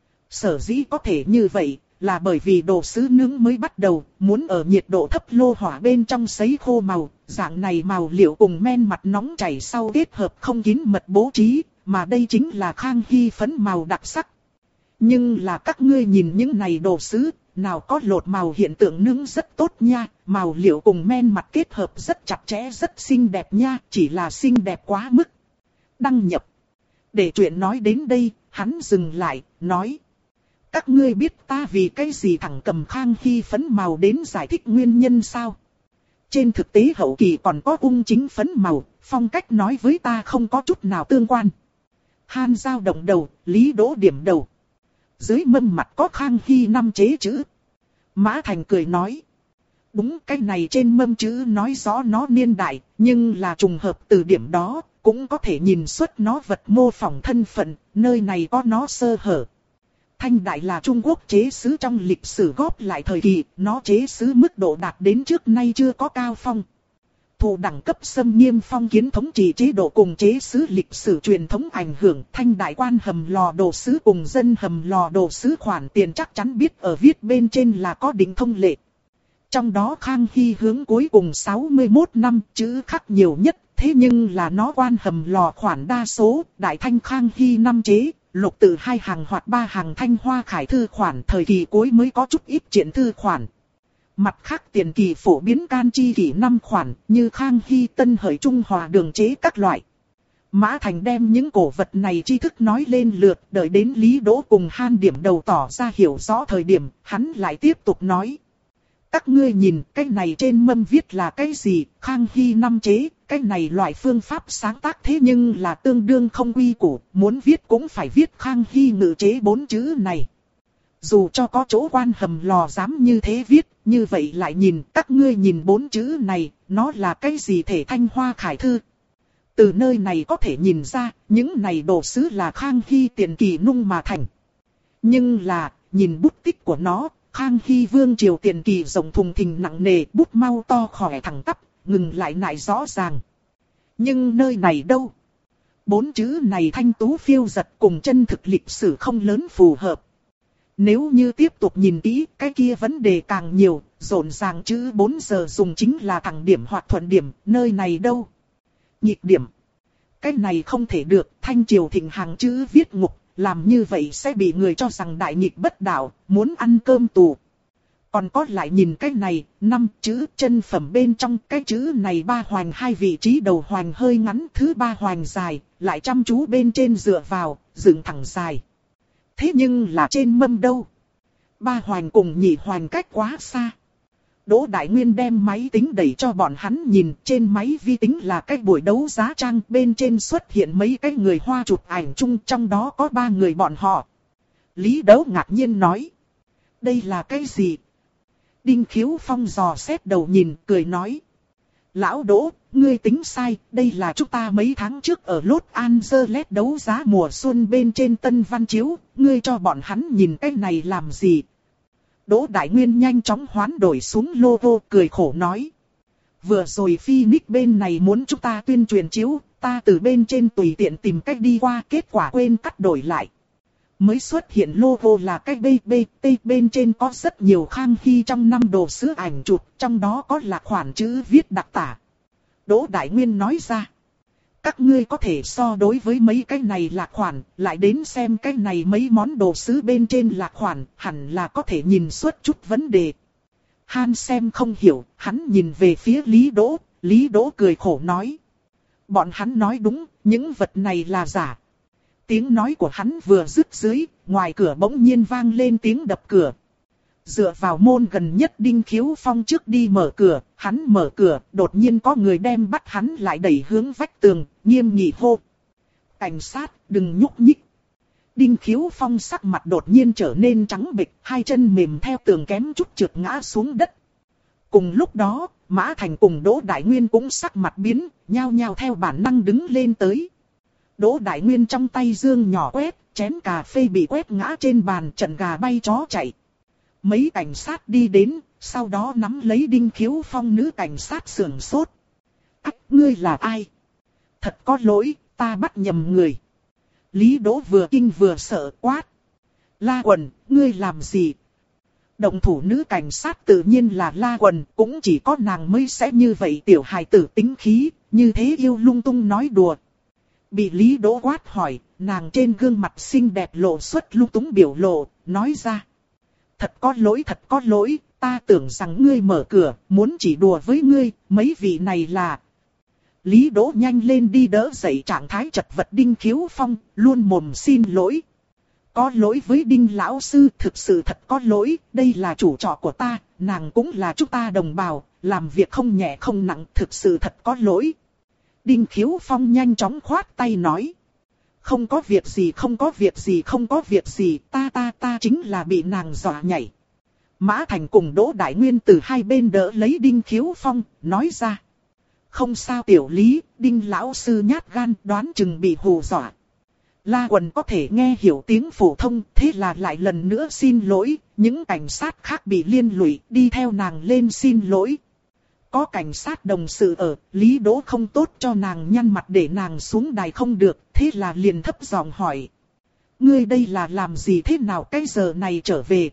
Sở dĩ có thể như vậy, là bởi vì đồ sứ nướng mới bắt đầu, muốn ở nhiệt độ thấp lô hỏa bên trong sấy khô màu, dạng này màu liệu cùng men mặt nóng chảy sau kết hợp không kín mật bố trí, mà đây chính là Khang Hy phấn màu đặc sắc. Nhưng là các ngươi nhìn những này đồ sứ, nào có lột màu hiện tượng nướng rất tốt nha, màu liệu cùng men mặt kết hợp rất chặt chẽ rất xinh đẹp nha, chỉ là xinh đẹp quá mức. Đăng nhập. Để chuyện nói đến đây, hắn dừng lại, nói. Các ngươi biết ta vì cái gì thẳng cầm Khang Hy phấn màu đến giải thích nguyên nhân sao? Trên thực tế hậu kỳ còn có ung chính phấn màu, phong cách nói với ta không có chút nào tương quan. Han dao động đầu, Lý Đỗ điểm đầu. Dưới mâm mặt có Khang Hy năm chế chữ. Mã Thành cười nói. Đúng, cái này trên mâm chữ nói rõ nó niên đại, nhưng là trùng hợp từ điểm đó, cũng có thể nhìn xuất nó vật mô phỏng thân phận, nơi này có nó sơ hở. Thanh đại là Trung Quốc chế sứ trong lịch sử góp lại thời kỳ, nó chế sứ mức độ đạt đến trước nay chưa có cao phong. Thụ đẳng cấp xâm nghiêm phong kiến thống trị chế độ cùng chế sứ lịch sử truyền thống ảnh hưởng, thanh đại quan hầm lò đồ sứ cùng dân hầm lò đồ sứ khoản tiền chắc chắn biết ở viết bên trên là có định thông lệ. Trong đó Khang Hy hướng cuối cùng sáu mươi mốt năm chữ khắc nhiều nhất, thế nhưng là nó quan hầm lò khoản đa số, đại thanh Khang Hy năm chế, lục tự hai hàng hoặc ba hàng thanh hoa khải thư khoản thời kỳ cuối mới có chút ít triển thư khoản. Mặt khác tiền kỳ phổ biến can chi kỷ năm khoản như Khang Hy Tân Hợi Trung Hòa đường chế các loại. Mã Thành đem những cổ vật này tri thức nói lên lượt, đợi đến Lý Đỗ cùng Han điểm đầu tỏ ra hiểu rõ thời điểm, hắn lại tiếp tục nói. Các ngươi nhìn, cái này trên mâm viết là cái gì, Khang Hy năm chế, cái này loại phương pháp sáng tác thế nhưng là tương đương không quy củ, muốn viết cũng phải viết Khang Hy ngự chế bốn chữ này. Dù cho có chỗ quan hầm lò dám như thế viết, như vậy lại nhìn, các ngươi nhìn bốn chữ này, nó là cái gì thể thanh hoa khải thư. Từ nơi này có thể nhìn ra, những này đồ sứ là Khang Hy tiền kỳ nung mà thành. Nhưng là, nhìn bút tích của nó, Khang Hy vương triều tiền kỳ rộng thùng thình nặng nề, bút mau to khỏe thẳng tắp, ngừng lại nại rõ ràng. Nhưng nơi này đâu? Bốn chữ này thanh tú phiêu giật cùng chân thực lịch sử không lớn phù hợp. Nếu như tiếp tục nhìn kỹ, cái kia vấn đề càng nhiều, rộn ràng chữ bốn giờ dùng chính là thẳng điểm hoặc thuận điểm, nơi này đâu? Nhịp điểm. Cái này không thể được, thanh triều thịnh hàng chữ viết ngục, làm như vậy sẽ bị người cho rằng đại nghịch bất đạo, muốn ăn cơm tù. Còn có lại nhìn cái này, năm chữ chân phẩm bên trong cái chữ này ba hoành hai vị trí đầu hoành hơi ngắn, thứ ba hoành dài, lại chăm chú bên trên dựa vào, dựng thẳng dài. Thế nhưng là trên mâm đâu? Ba hoành cùng nhị hoành cách quá xa. Đỗ Đại Nguyên đem máy tính đẩy cho bọn hắn nhìn, trên máy vi tính là cái buổi đấu giá trang, bên trên xuất hiện mấy cái người Hoa chụp ảnh chung, trong đó có ba người bọn họ. Lý Đấu ngạc nhiên nói. Đây là cái gì? Đinh Khiếu Phong dò xét đầu nhìn, cười nói. Lão Đỗ, ngươi tính sai, đây là chúng ta mấy tháng trước ở Los Angeles đấu giá mùa xuân bên trên Tân Văn Chiếu, ngươi cho bọn hắn nhìn cái này làm gì? Đỗ Đại Nguyên nhanh chóng hoán đổi xuống logo, cười khổ nói. Vừa rồi Phoenix bên này muốn chúng ta tuyên truyền chiếu, ta từ bên trên tùy tiện tìm cách đi qua, kết quả quên cắt đổi lại. Mới xuất hiện logo là cái bê bê tê, bên trên có rất nhiều Khang Hy trong năm đồ sứ ảnh chụp, trong đó có là khoản chữ viết đặc tả. Đỗ Đại Nguyên nói ra. Các ngươi có thể so đối với mấy cái này là khoản, lại đến xem cái này mấy món đồ sứ bên trên là khoản, hẳn là có thể nhìn suốt chút vấn đề. Han xem không hiểu, hắn nhìn về phía Lý Đỗ, Lý Đỗ cười khổ nói. Bọn hắn nói đúng, những vật này là giả. Tiếng nói của hắn vừa dứt dưới, ngoài cửa bỗng nhiên vang lên tiếng đập cửa. Dựa vào môn gần nhất Đinh Khiếu Phong trước đi mở cửa, hắn mở cửa, đột nhiên có người đem bắt hắn lại đẩy hướng vách tường, nghiêm nghị hô. Cảnh sát, đừng nhúc nhích. Đinh Khiếu Phong sắc mặt đột nhiên trở nên trắng bệch, hai chân mềm theo tường kém chút trượt ngã xuống đất. Cùng lúc đó, Mã Thành cùng Đỗ Đại Nguyên cũng sắc mặt biến, nhao nhao theo bản năng đứng lên tới. Đỗ Đại Nguyên trong tay dương nhỏ quét, chén cà phê bị quét ngã trên bàn, trận gà bay chó chạy. Mấy cảnh sát đi đến, sau đó nắm lấy Đinh Khiếu Phong, nữ cảnh sát sườn sốt. Ách, ngươi là ai? Thật có lỗi, ta bắt nhầm người. Lý Đỗ vừa kinh vừa sợ quát. La Quần, ngươi làm gì? Động thủ nữ cảnh sát tự nhiên là La Quần, cũng chỉ có nàng mới sẽ như vậy, tiểu hài tử tính khí, như thế yêu lung tung nói đùa. Bị Lý Đỗ quát hỏi, nàng trên gương mặt xinh đẹp lộ xuất lung túng biểu lộ, nói ra. Thật có lỗi, thật có lỗi, ta tưởng rằng ngươi mở cửa, muốn chỉ đùa với ngươi, mấy vị này là... Lý Đỗ nhanh lên đi đỡ dậy trạng thái chật vật Đinh Khiếu Phong, luôn mồm xin lỗi. Có lỗi với Đinh lão sư, thực sự thật có lỗi, đây là chủ trọ của ta, nàng cũng là chúng ta đồng bào, làm việc không nhẹ không nặng, thực sự thật có lỗi. Đinh Khiếu Phong nhanh chóng khoát tay nói. Không có việc gì, không có việc gì, không có việc gì, ta ta ta chính là bị nàng dọa nhảy. Mã Thành cùng Đỗ Đại Nguyên từ hai bên đỡ lấy Đinh Khiếu Phong, nói ra. Không sao tiểu Lý, Đinh lão sư nhát gan đoán chừng bị hù dọa. La Quần có thể nghe hiểu tiếng phổ thông, thế là lại lần nữa xin lỗi, những cảnh sát khác bị liên lụy, đi theo nàng lên xin lỗi. Có cảnh sát đồng sự ở, Lý Đỗ không tốt cho nàng nhăn mặt để nàng xuống đài không được, thế là liền thấp giọng hỏi. Ngươi đây là làm gì thế nào cái giờ này trở về?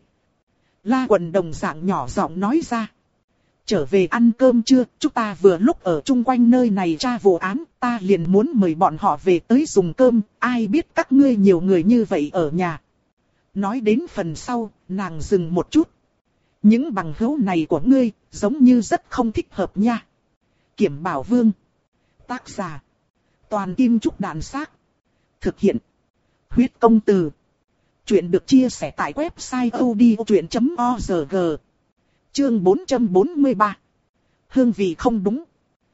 La Quần đồng dạng nhỏ giọng nói ra. Trở về ăn cơm chưa, chúng ta vừa lúc ở chung quanh nơi này tra vụ án, ta liền muốn mời bọn họ về tới dùng cơm, ai biết các ngươi nhiều người như vậy ở nhà. Nói đến phần sau, nàng dừng một chút. Những bằng hữu này của ngươi, giống như rất không thích hợp nha. Kiểm Bảo Vương. Tác giả. Toàn Kim Trúc Đạn Xác. Thực hiện. Huyết Công Từ. Chuyện được chia sẻ tại website odchuyện chấm org. Chương bốn trăm bốn mươi ba. Hương vị không đúng.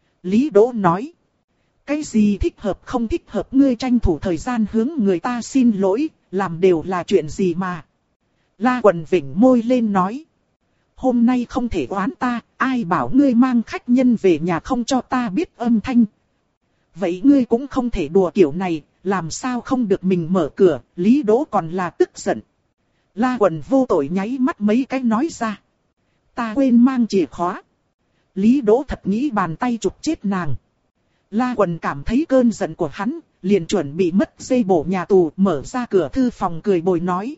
Lý Đỗ nói. Cái gì thích hợp không thích hợp ngươi tranh thủ thời gian hướng người ta xin lỗi, làm đều là chuyện gì mà. La Quần vểnh môi lên nói. Hôm nay không thể oán ta, ai bảo ngươi mang khách nhân về nhà không cho ta biết âm thanh. Vậy ngươi cũng không thể đùa kiểu này, làm sao không được mình mở cửa, Lý Đỗ còn là tức giận. La Quần vô tội nháy mắt mấy cái nói ra. Ta quên mang chìa khóa. Lý Đỗ thật nghĩ bàn tay chụp chết nàng. La Quần cảm thấy cơn giận của hắn, liền chuẩn bị mất dây bổ nhà tù, mở ra cửa thư phòng cười bồi nói.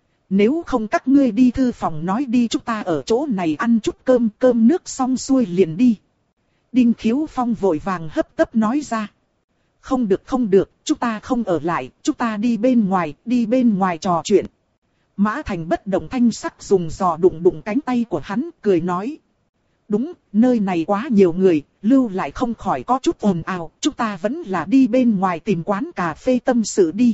Nếu không các ngươi đi thư phòng nói đi, chúng ta ở chỗ này ăn chút cơm, cơm nước xong xuôi liền đi. Đinh Khiếu Phong vội vàng hấp tấp nói ra. Không được không được, chúng ta không ở lại, chúng ta đi bên ngoài, đi bên ngoài trò chuyện. Mã Thành bất động thanh sắc dùng giò đụng đụng cánh tay của hắn, cười nói. Đúng, nơi này quá nhiều người, lưu lại không khỏi có chút ồn ào, chúng ta vẫn là đi bên ngoài tìm quán cà phê tâm sự đi.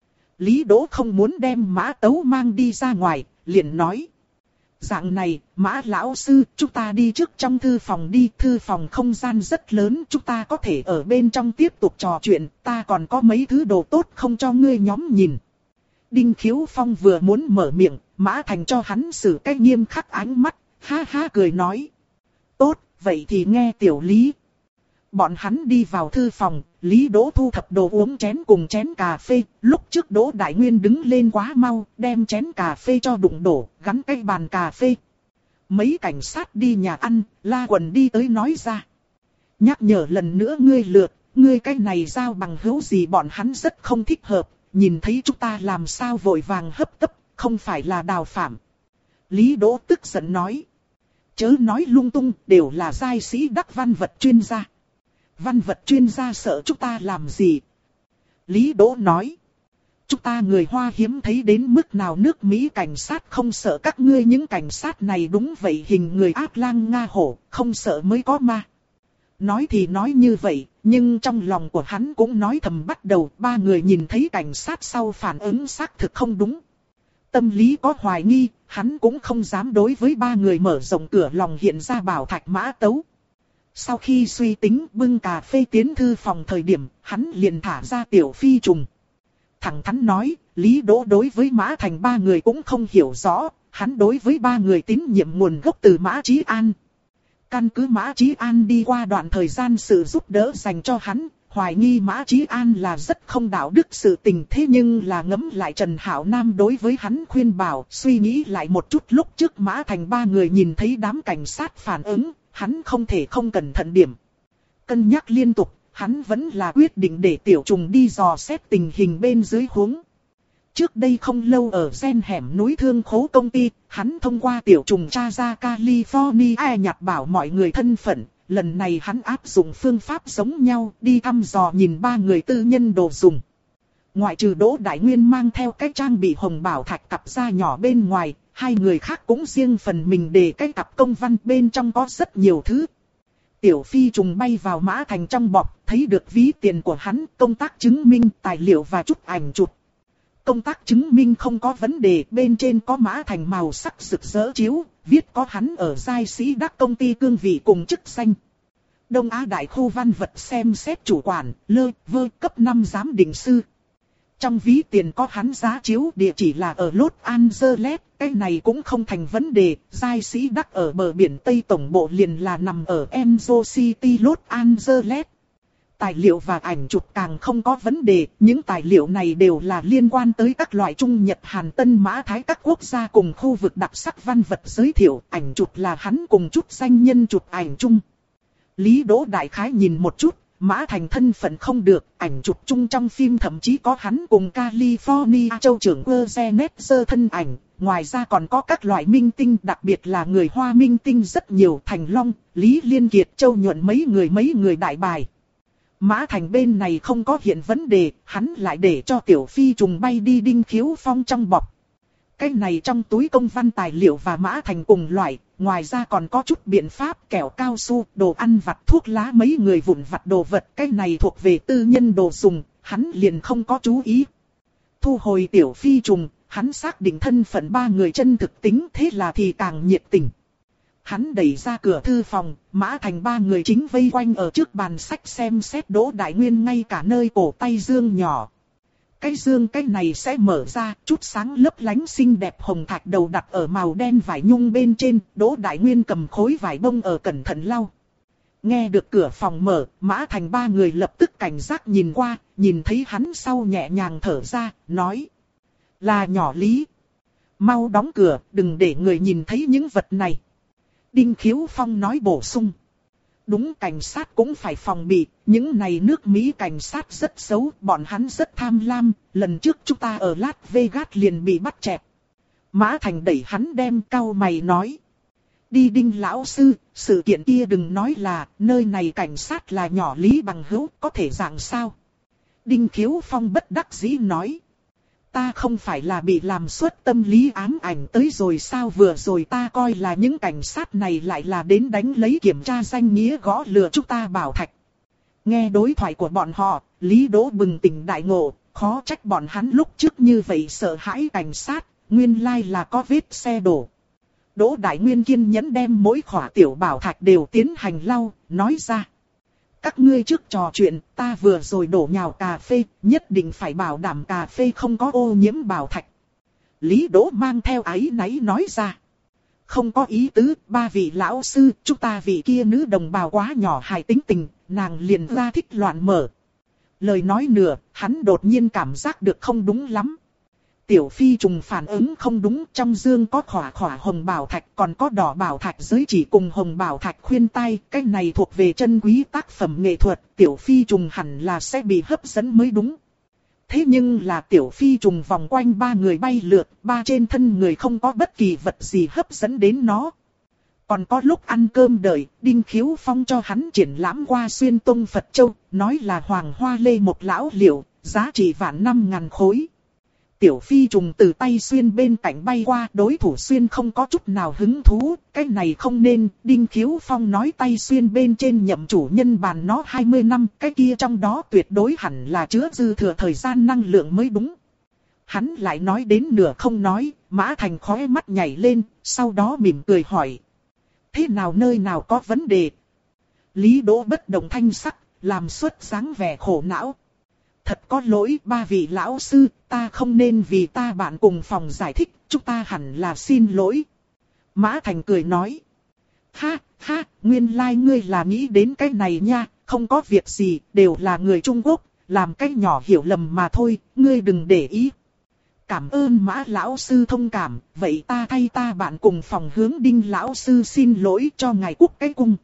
Lý Đỗ không muốn đem Mã Tấu mang đi ra ngoài, liền nói. Dạng này, Mã lão sư, chúng ta đi trước trong thư phòng đi, thư phòng không gian rất lớn, chúng ta có thể ở bên trong tiếp tục trò chuyện, ta còn có mấy thứ đồ tốt không cho ngươi nhóm nhìn. Đinh Khiếu Phong vừa muốn mở miệng, Mã Thành cho hắn xử cái nghiêm khắc ánh mắt, ha ha cười nói. Tốt, vậy thì nghe tiểu Lý. Bọn hắn đi vào thư phòng, Lý Đỗ thu thập đồ uống chén cùng chén cà phê, lúc trước Đỗ Đại Nguyên đứng lên quá mau, đem chén cà phê cho đụng đổ, gắn cái bàn cà phê. Mấy cảnh sát đi nhà ăn, La Quần đi tới nói ra. Nhắc nhở lần nữa ngươi lượt, ngươi cái này giao bằng hữu gì bọn hắn rất không thích hợp, nhìn thấy chúng ta làm sao vội vàng hấp tấp, không phải là đào phạm. Lý Đỗ tức giận nói. Chớ nói lung tung, đều là giai sĩ đắc văn vật chuyên gia. Văn vật chuyên gia sợ chúng ta làm gì? Lý Đỗ nói. Chúng ta người Hoa hiếm thấy đến mức nào nước Mỹ cảnh sát không sợ các ngươi những cảnh sát này đúng vậy hình người ác lang nga hổ, không sợ mới có ma. Nói thì nói như vậy, nhưng trong lòng của hắn cũng nói thầm bắt đầu ba người nhìn thấy cảnh sát sau phản ứng xác thực không đúng. Tâm lý có hoài nghi, hắn cũng không dám đối với ba người mở rộng cửa lòng hiện ra bảo thạch Mã Tấu. Sau khi suy tính bưng cà phê tiến thư phòng thời điểm, hắn liền thả ra tiểu phi trùng. Thẳng thắn nói, Lý Đỗ đối với Mã Thành ba người cũng không hiểu rõ, hắn đối với ba người tín nhiệm nguồn gốc từ Mã Chí An. Căn cứ Mã Chí An đi qua đoạn thời gian sự giúp đỡ dành cho hắn, hoài nghi Mã Chí An là rất không đạo đức sự tình, thế nhưng là ngẫm lại Trần Hạo Nam đối với hắn khuyên bảo, suy nghĩ lại một chút lúc trước Mã Thành ba người nhìn thấy đám cảnh sát phản ứng, hắn không thể không cẩn thận điểm. Cân nhắc liên tục, hắn vẫn là quyết định để tiểu trùng đi dò xét tình hình bên dưới huống. Trước đây không lâu ở gen hẻm núi Thương Khố công ty, hắn thông qua tiểu trùng tra ra California nhặt bảo mọi người thân phận. Lần này hắn áp dụng phương pháp giống nhau đi thăm dò nhìn ba người tư nhân đồ dùng. Ngoại trừ Đỗ Đại Nguyên mang theo cái trang bị hồng bảo thạch cặp da nhỏ bên ngoài, hai người khác cũng riêng phần mình để cái cặp công văn bên trong có rất nhiều thứ. Tiểu Phi trùng bay vào Mã Thành trong bọc, thấy được ví tiền của hắn, công tác chứng minh, tài liệu và chút ảnh chụp. Công tác chứng minh không có vấn đề, bên trên có Mã Thành màu sắc rực rỡ chiếu, viết có hắn ở giai sĩ đắc công ty cương vị cùng chức danh. Đông Á Đại khu văn vật xem xét chủ quản, lơ, vơ, cấp năm giám định sư. Trong ví tiền có hắn giá chiếu, địa chỉ là ở Los Angeles, cái này cũng không thành vấn đề, giai sĩ đắc ở bờ biển Tây tổng bộ liền là nằm ở Enzo City, Los Angeles. Tài liệu và ảnh chụp càng không có vấn đề, những tài liệu này đều là liên quan tới các loại Trung Nhật Hàn Tân Mã Thái các quốc gia cùng khu vực đặc sắc văn vật giới thiệu, ảnh chụp là hắn cùng chút danh nhân chụp ảnh chung. Lý Đỗ đại khái nhìn một chút, Mã Thành thân phận không được, ảnh chụp chung trong phim thậm chí có hắn cùng California châu trưởng Werner thân ảnh, ngoài ra còn có các loại minh tinh, đặc biệt là người Hoa minh tinh rất nhiều, Thành Long, Lý Liên Kiệt, Châu Nhuận mấy người mấy người đại bài. Mã Thành bên này không có hiện vấn đề, hắn lại để cho Tiểu Phi trùng bay đi Đinh Khiếu Phong trong bọc. Cái này trong túi công văn tài liệu và Mã Thành cùng loại, ngoài ra còn có chút biện pháp, kẹo cao su, đồ ăn vặt, thuốc lá, mấy người vụn vặt đồ vật. Cái này thuộc về tư nhân đồ dùng, hắn liền không có chú ý. Thu hồi Tiểu Phi trùng, hắn xác định thân phận ba người chân thực tính, thế là thì càng nhiệt tình. Hắn đẩy ra cửa thư phòng, Mã Thành ba người chính vây quanh ở trước bàn sách xem xét Đỗ Đại Nguyên ngay cả nơi cổ tay dương nhỏ. Cái dương cái này sẽ mở ra, chút sáng lấp lánh xinh đẹp hồng thạch đầu đặt ở màu đen vải nhung bên trên, Đỗ Đại Nguyên cầm khối vải bông ở cẩn thận lau. Nghe được cửa phòng mở, Mã Thành ba người lập tức cảnh giác nhìn qua, nhìn thấy hắn sau nhẹ nhàng thở ra, nói. Là nhỏ Lý. Mau đóng cửa, đừng để người nhìn thấy những vật này. Đinh Khiếu Phong nói bổ sung. Đúng, cảnh sát cũng phải phòng bị, những này nước Mỹ cảnh sát rất xấu, bọn hắn rất tham lam, lần trước chúng ta ở Las Vegas liền bị bắt chẹt. Mã Thành đẩy hắn đem cau mày nói. Đi Đinh lão sư, sự kiện kia đừng nói là, nơi này cảnh sát là nhỏ Lý bằng hữu, có thể dạng sao? Đinh Khiếu Phong bất đắc dĩ nói. Ta không phải là bị làm suốt tâm lý ám ảnh tới rồi sao, vừa rồi ta coi là những cảnh sát này lại là đến đánh lấy kiểm tra danh nghĩa gõ lừa chúng ta bảo thạch. Nghe đối thoại của bọn họ, Lý Đỗ bừng tỉnh đại ngộ, khó trách bọn hắn lúc trước như vậy sợ hãi cảnh sát, nguyên lai là có vết xe đổ. Đỗ Đại Nguyên kiên nhẫn đem mỗi khỏa tiểu bảo thạch đều tiến hành lau, nói ra. Các ngươi trước trò chuyện, ta vừa rồi đổ nhào cà phê, nhất định phải bảo đảm cà phê không có ô nhiễm bảo thạch. Lý Đỗ mang theo áy náy nói ra. Không có ý tứ, ba vị lão sư, chúng ta vị kia nữ đồng bào quá nhỏ hài tính tình, nàng liền ra thích loạn mở. Lời nói nửa, hắn đột nhiên cảm giác được không đúng lắm. Tiểu Phi trùng phản ứng không đúng, trong dương có khỏa khỏa hồng bảo thạch, còn có đỏ bảo thạch giới chỉ cùng hồng bảo thạch khuyên tai, cái này thuộc về chân quý tác phẩm nghệ thuật, Tiểu Phi trùng hẳn là sẽ bị hấp dẫn mới đúng. Thế nhưng là Tiểu Phi trùng vòng quanh ba người bay lượt, ba trên thân người không có bất kỳ vật gì hấp dẫn đến nó. Còn có lúc ăn cơm đợi, Đinh Khiếu Phong cho hắn triển lãm qua xuyên tông Phật Châu, nói là hoàng hoa lê một lão liệu, giá trị vạn năm ngàn khối. Tiểu Phi trùng từ tay xuyên bên cạnh bay qua, đối thủ xuyên không có chút nào hứng thú, cái này không nên. Đinh Khiếu Phong nói tay xuyên bên trên nhậm chủ nhân bàn nó hai mươi năm, cái kia trong đó tuyệt đối hẳn là chứa dư thừa thời gian năng lượng mới đúng. Hắn lại nói đến nửa không nói, Mã Thành khóe mắt nhảy lên, sau đó mỉm cười hỏi. Thế nào nơi nào có vấn đề? Lý Đỗ bất động thanh sắc, làm xuất dáng vẻ khổ não. Thật có lỗi ba vị lão sư, ta không nên vì ta bạn cùng phòng giải thích, chúng ta hẳn là xin lỗi. Mã Thành cười nói. Ha, ha, nguyên lai like ngươi là nghĩ đến cái này nha, không có việc gì, đều là người Trung Quốc, làm cái nhỏ hiểu lầm mà thôi, ngươi đừng để ý. Cảm ơn Mã lão sư thông cảm, vậy ta thay ta bạn cùng phòng hướng Đinh lão sư xin lỗi cho ngài quốc cái cung.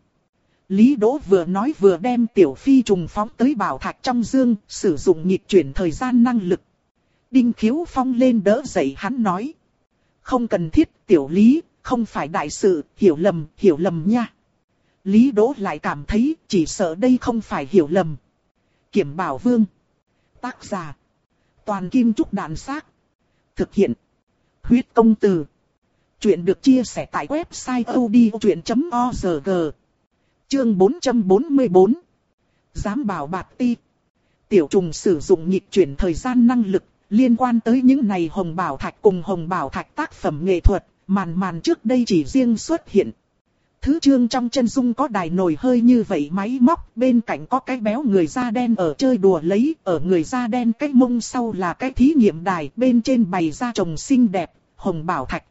Lý Đỗ vừa nói vừa đem Tiểu Phi trùng phóng tới bảo thạch trong dương, sử dụng nghịch chuyển thời gian năng lực. Đinh Khiếu Phong lên đỡ dậy hắn nói. Không cần thiết Tiểu Lý, không phải đại sự, hiểu lầm, hiểu lầm nha. Lý Đỗ lại cảm thấy chỉ sợ đây không phải hiểu lầm. Kiểm Bảo Vương. Tác giả. Toàn kim trúc đàn xác. Thực hiện. Huyết công từ. Chuyện được chia sẻ tại website odchuyện chấm org. Chương bốn trăm bốn mươi bốn. Giám bảo bạt ti. Tiểu trùng sử dụng nhịp chuyển thời gian năng lực, liên quan tới những này hồng bảo thạch cùng hồng bảo thạch tác phẩm nghệ thuật, màn màn trước đây chỉ riêng xuất hiện. Thứ chương trong chân dung có đài nồi hơi như vậy máy móc, bên cạnh có cái béo người da đen ở chơi đùa lấy, ở người da đen cái mông sau là cái thí nghiệm đài, bên trên bày ra trồng xinh đẹp, hồng bảo thạch.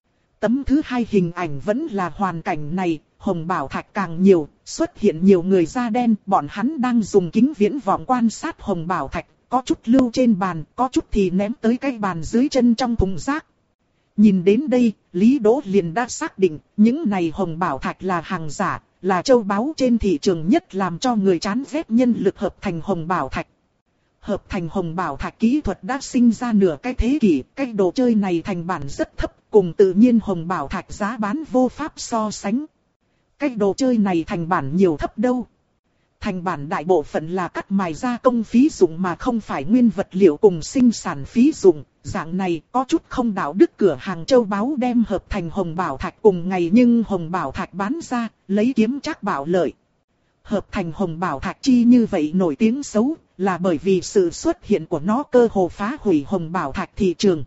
Tấm thứ hai hình ảnh vẫn là hoàn cảnh này, hồng bảo thạch càng nhiều, xuất hiện nhiều người da đen, bọn hắn đang dùng kính viễn vọng quan sát hồng bảo thạch, có chút lưu trên bàn, có chút thì ném tới cái bàn dưới chân trong thùng rác. Nhìn đến đây, Lý Đỗ liền đã xác định, những này hồng bảo thạch là hàng giả, là châu báu trên thị trường nhất làm cho người chán ghét nhân lực hợp thành hồng bảo thạch. Hợp thành hồng bảo thạch kỹ thuật đã sinh ra nửa cái thế kỷ, cái đồ chơi này thành bản rất thấp, cùng tự nhiên hồng bảo thạch giá bán vô pháp so sánh. Cái đồ chơi này thành bản nhiều thấp đâu. Thành bản đại bộ phận là cắt mài gia công phí dụng mà không phải nguyên vật liệu cùng sinh sản phí dụng. Dạng này có chút không đạo đức cửa hàng châu báu đem hợp thành hồng bảo thạch cùng ngày nhưng hồng bảo thạch bán ra, lấy kiếm chắc bảo lợi. Hợp thành hồng bảo thạch chi như vậy nổi tiếng xấu, là bởi vì sự xuất hiện của nó cơ hồ phá hủy hồng bảo thạch thị trường.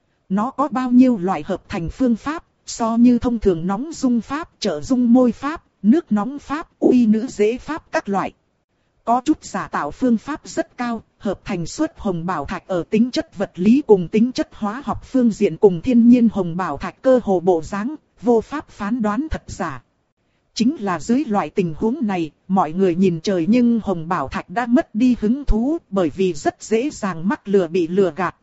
Nó có bao nhiêu loại hợp thành phương pháp, so như thông thường nóng dung pháp, trợ dung môi pháp, nước nóng pháp, uy nữ dễ pháp các loại. Có chút giả tạo phương pháp rất cao, hợp thành xuất hồng bảo thạch ở tính chất vật lý cùng tính chất hóa học phương diện cùng thiên nhiên hồng bảo thạch cơ hồ bộ dáng, vô pháp phán đoán thật giả. Chính là dưới loại tình huống này, mọi người nhìn trời nhưng hồng bảo thạch đã mất đi hứng thú bởi vì rất dễ dàng mắc lừa bị lừa gạt.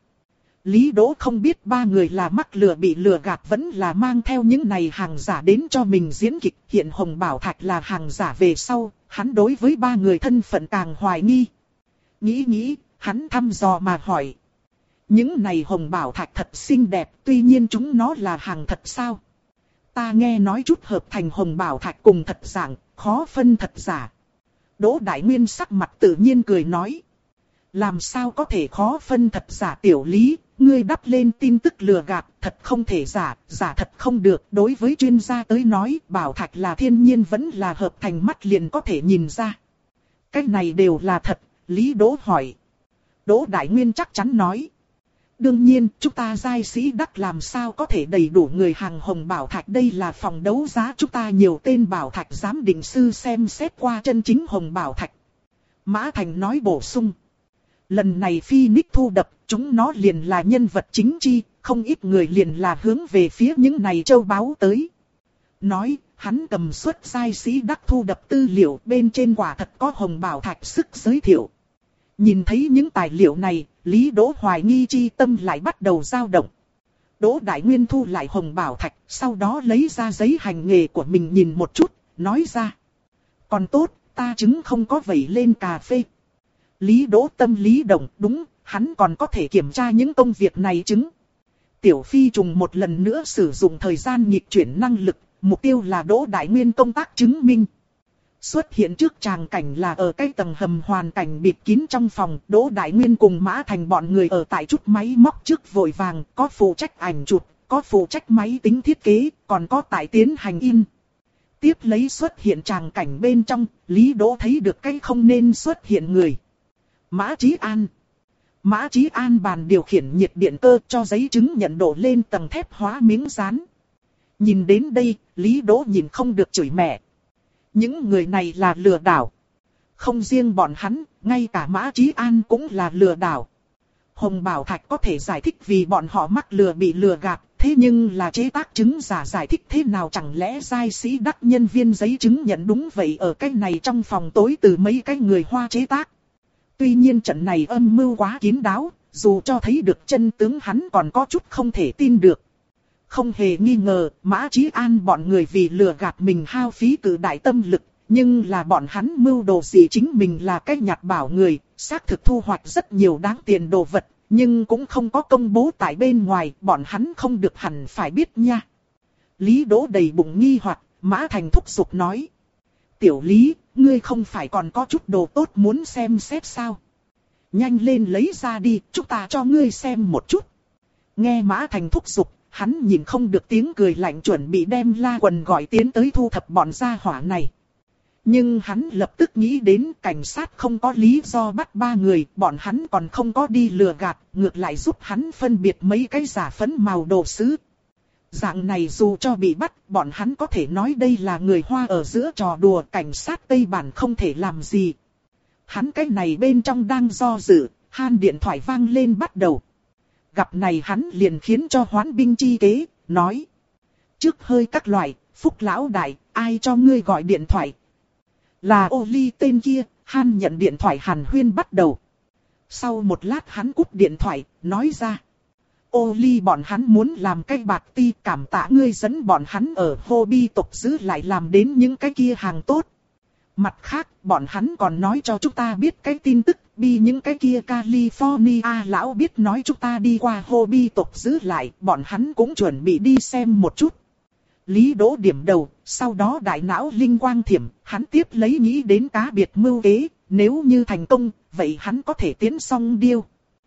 Lý Đỗ không biết ba người là mắc lừa bị lừa gạt vẫn là mang theo những này hàng giả đến cho mình diễn kịch. Hiện hồng bảo thạch là hàng giả về sau, hắn đối với ba người thân phận càng hoài nghi. Nghĩ nghĩ, hắn thăm dò mà hỏi. Những này hồng bảo thạch thật xinh đẹp, tuy nhiên chúng nó là hàng thật sao? Ta nghe nói chút hợp thành hồng bảo thạch cùng thật dạng, khó phân thật giả. Đỗ Đại Nguyên sắc mặt tự nhiên cười nói. Làm sao có thể khó phân thật giả tiểu Lý, ngươi đắp lên tin tức lừa gạt, thật không thể giả, giả thật không được. Đối với chuyên gia tới nói, bảo thạch là thiên nhiên vẫn là hợp thành mắt liền có thể nhìn ra. Cái này đều là thật, Lý Đỗ hỏi. Đỗ Đại Nguyên chắc chắn nói. Đương nhiên, chúng ta giai sĩ đắc làm sao có thể đầy đủ người hàng hồng bảo thạch. Đây là phòng đấu giá chúng ta nhiều tên bảo thạch giám định sư xem xét qua chân chính hồng bảo thạch. Mã Thành nói bổ sung. Lần này Phoenix thu đập, chúng nó liền là nhân vật chính chi, không ít người liền là hướng về phía những này châu báu tới. Nói, hắn cầm suất giai sĩ đắc thu đập tư liệu bên trên quả thật có hồng bảo thạch sức giới thiệu. Nhìn thấy những tài liệu này, Lý Đỗ hoài nghi chi tâm lại bắt đầu dao động. Đỗ Đại Nguyên thu lại hồng bảo thạch, sau đó lấy ra giấy hành nghề của mình nhìn một chút, nói ra. Còn tốt, ta chứng không có vẩy lên cà phê. Lý Đỗ tâm lý động, đúng, hắn còn có thể kiểm tra những công việc này chứng. Tiểu Phi trùng một lần nữa sử dụng thời gian nhịp chuyển năng lực, mục tiêu là Đỗ Đại Nguyên công tác chứng minh. Xuất hiện trước tràng cảnh là ở cái tầng hầm hoàn cảnh bịt kín trong phòng, Đỗ Đại Nguyên cùng Mã Thành bọn người ở tại chút máy móc trước vội vàng, có phụ trách ảnh chụp, có phụ trách máy tính thiết kế, còn có tại tiến hành in. Tiếp lấy xuất hiện tràng cảnh bên trong, Lý Đỗ thấy được cái không nên xuất hiện người. Mã Chí An. Mã Chí An bàn điều khiển nhiệt điện cơ cho giấy chứng nhận đổ lên tầng thép hóa miếng dán. Nhìn đến đây, Lý Đỗ nhìn không được chửi mẹ. Những người này là lừa đảo. Không riêng bọn hắn, ngay cả Mã Chí An cũng là lừa đảo. Hồng Bảo Thạch có thể giải thích vì bọn họ mắc lừa bị lừa gạt, thế nhưng là chế tác chứng giả giải thích thế nào chẳng lẽ giai sĩ đắc nhân viên giấy chứng nhận đúng vậy ở cái này trong phòng tối từ mấy cái người Hoa chế tác. Tuy nhiên trận này âm mưu quá kín đáo, dù cho thấy được chân tướng hắn còn có chút không thể tin được. Không hề nghi ngờ, Mã Chí An bọn người vì lừa gạt mình hao phí cử đại tâm lực, nhưng là bọn hắn mưu đồ gì chính mình là cái nhặt bảo người, xác thực thu hoạch rất nhiều đáng tiền đồ vật, nhưng cũng không có công bố tại bên ngoài, bọn hắn không được hẳn phải biết nha. Lý Đỗ đầy bụng nghi hoặc, Mã Thành thúc giục nói. Tiểu Lý, ngươi không phải còn có chút đồ tốt muốn xem xét sao? Nhanh lên lấy ra đi, chúng ta cho ngươi xem một chút. Nghe Mã Thành thúc giục, hắn nhìn không được tiếng cười lạnh chuẩn bị đem La Quần gọi tiến tới thu thập bọn gia hỏa này. Nhưng hắn lập tức nghĩ đến cảnh sát không có lý do bắt ba người, bọn hắn còn không có đi lừa gạt, ngược lại giúp hắn phân biệt mấy cái giả phấn màu đồ sứ. Dạng này dù cho bị bắt, bọn hắn có thể nói đây là người Hoa ở giữa trò đùa, cảnh sát Tây Bản không thể làm gì. Hắn cái này bên trong đang do dự, Han điện thoại vang lên bắt đầu. Gặp này hắn liền khiến cho hoán binh chi kế, nói. Trước hơi các loại, Phúc lão đại, ai cho ngươi gọi điện thoại? Là Ô Ly tên kia, Han nhận điện thoại hàn huyên bắt đầu. Sau một lát hắn cúp điện thoại, nói ra. Ô Ly bọn hắn muốn làm cái bạc ti, cảm tạ ngươi dẫn bọn hắn ở hobby tộc giữ lại làm đến những cái kia hàng tốt. Mặt khác, bọn hắn còn nói cho chúng ta biết cái tin tức, bi những cái kia California lão biết nói chúng ta đi qua hobby tộc giữ lại, bọn hắn cũng chuẩn bị đi xem một chút. Lý Đỗ điểm đầu, sau đó đại não linh quang thiểm, hắn tiếp lấy nghĩ đến cá biệt mưu kế, nếu như thành công, vậy hắn có thể tiến song điêu.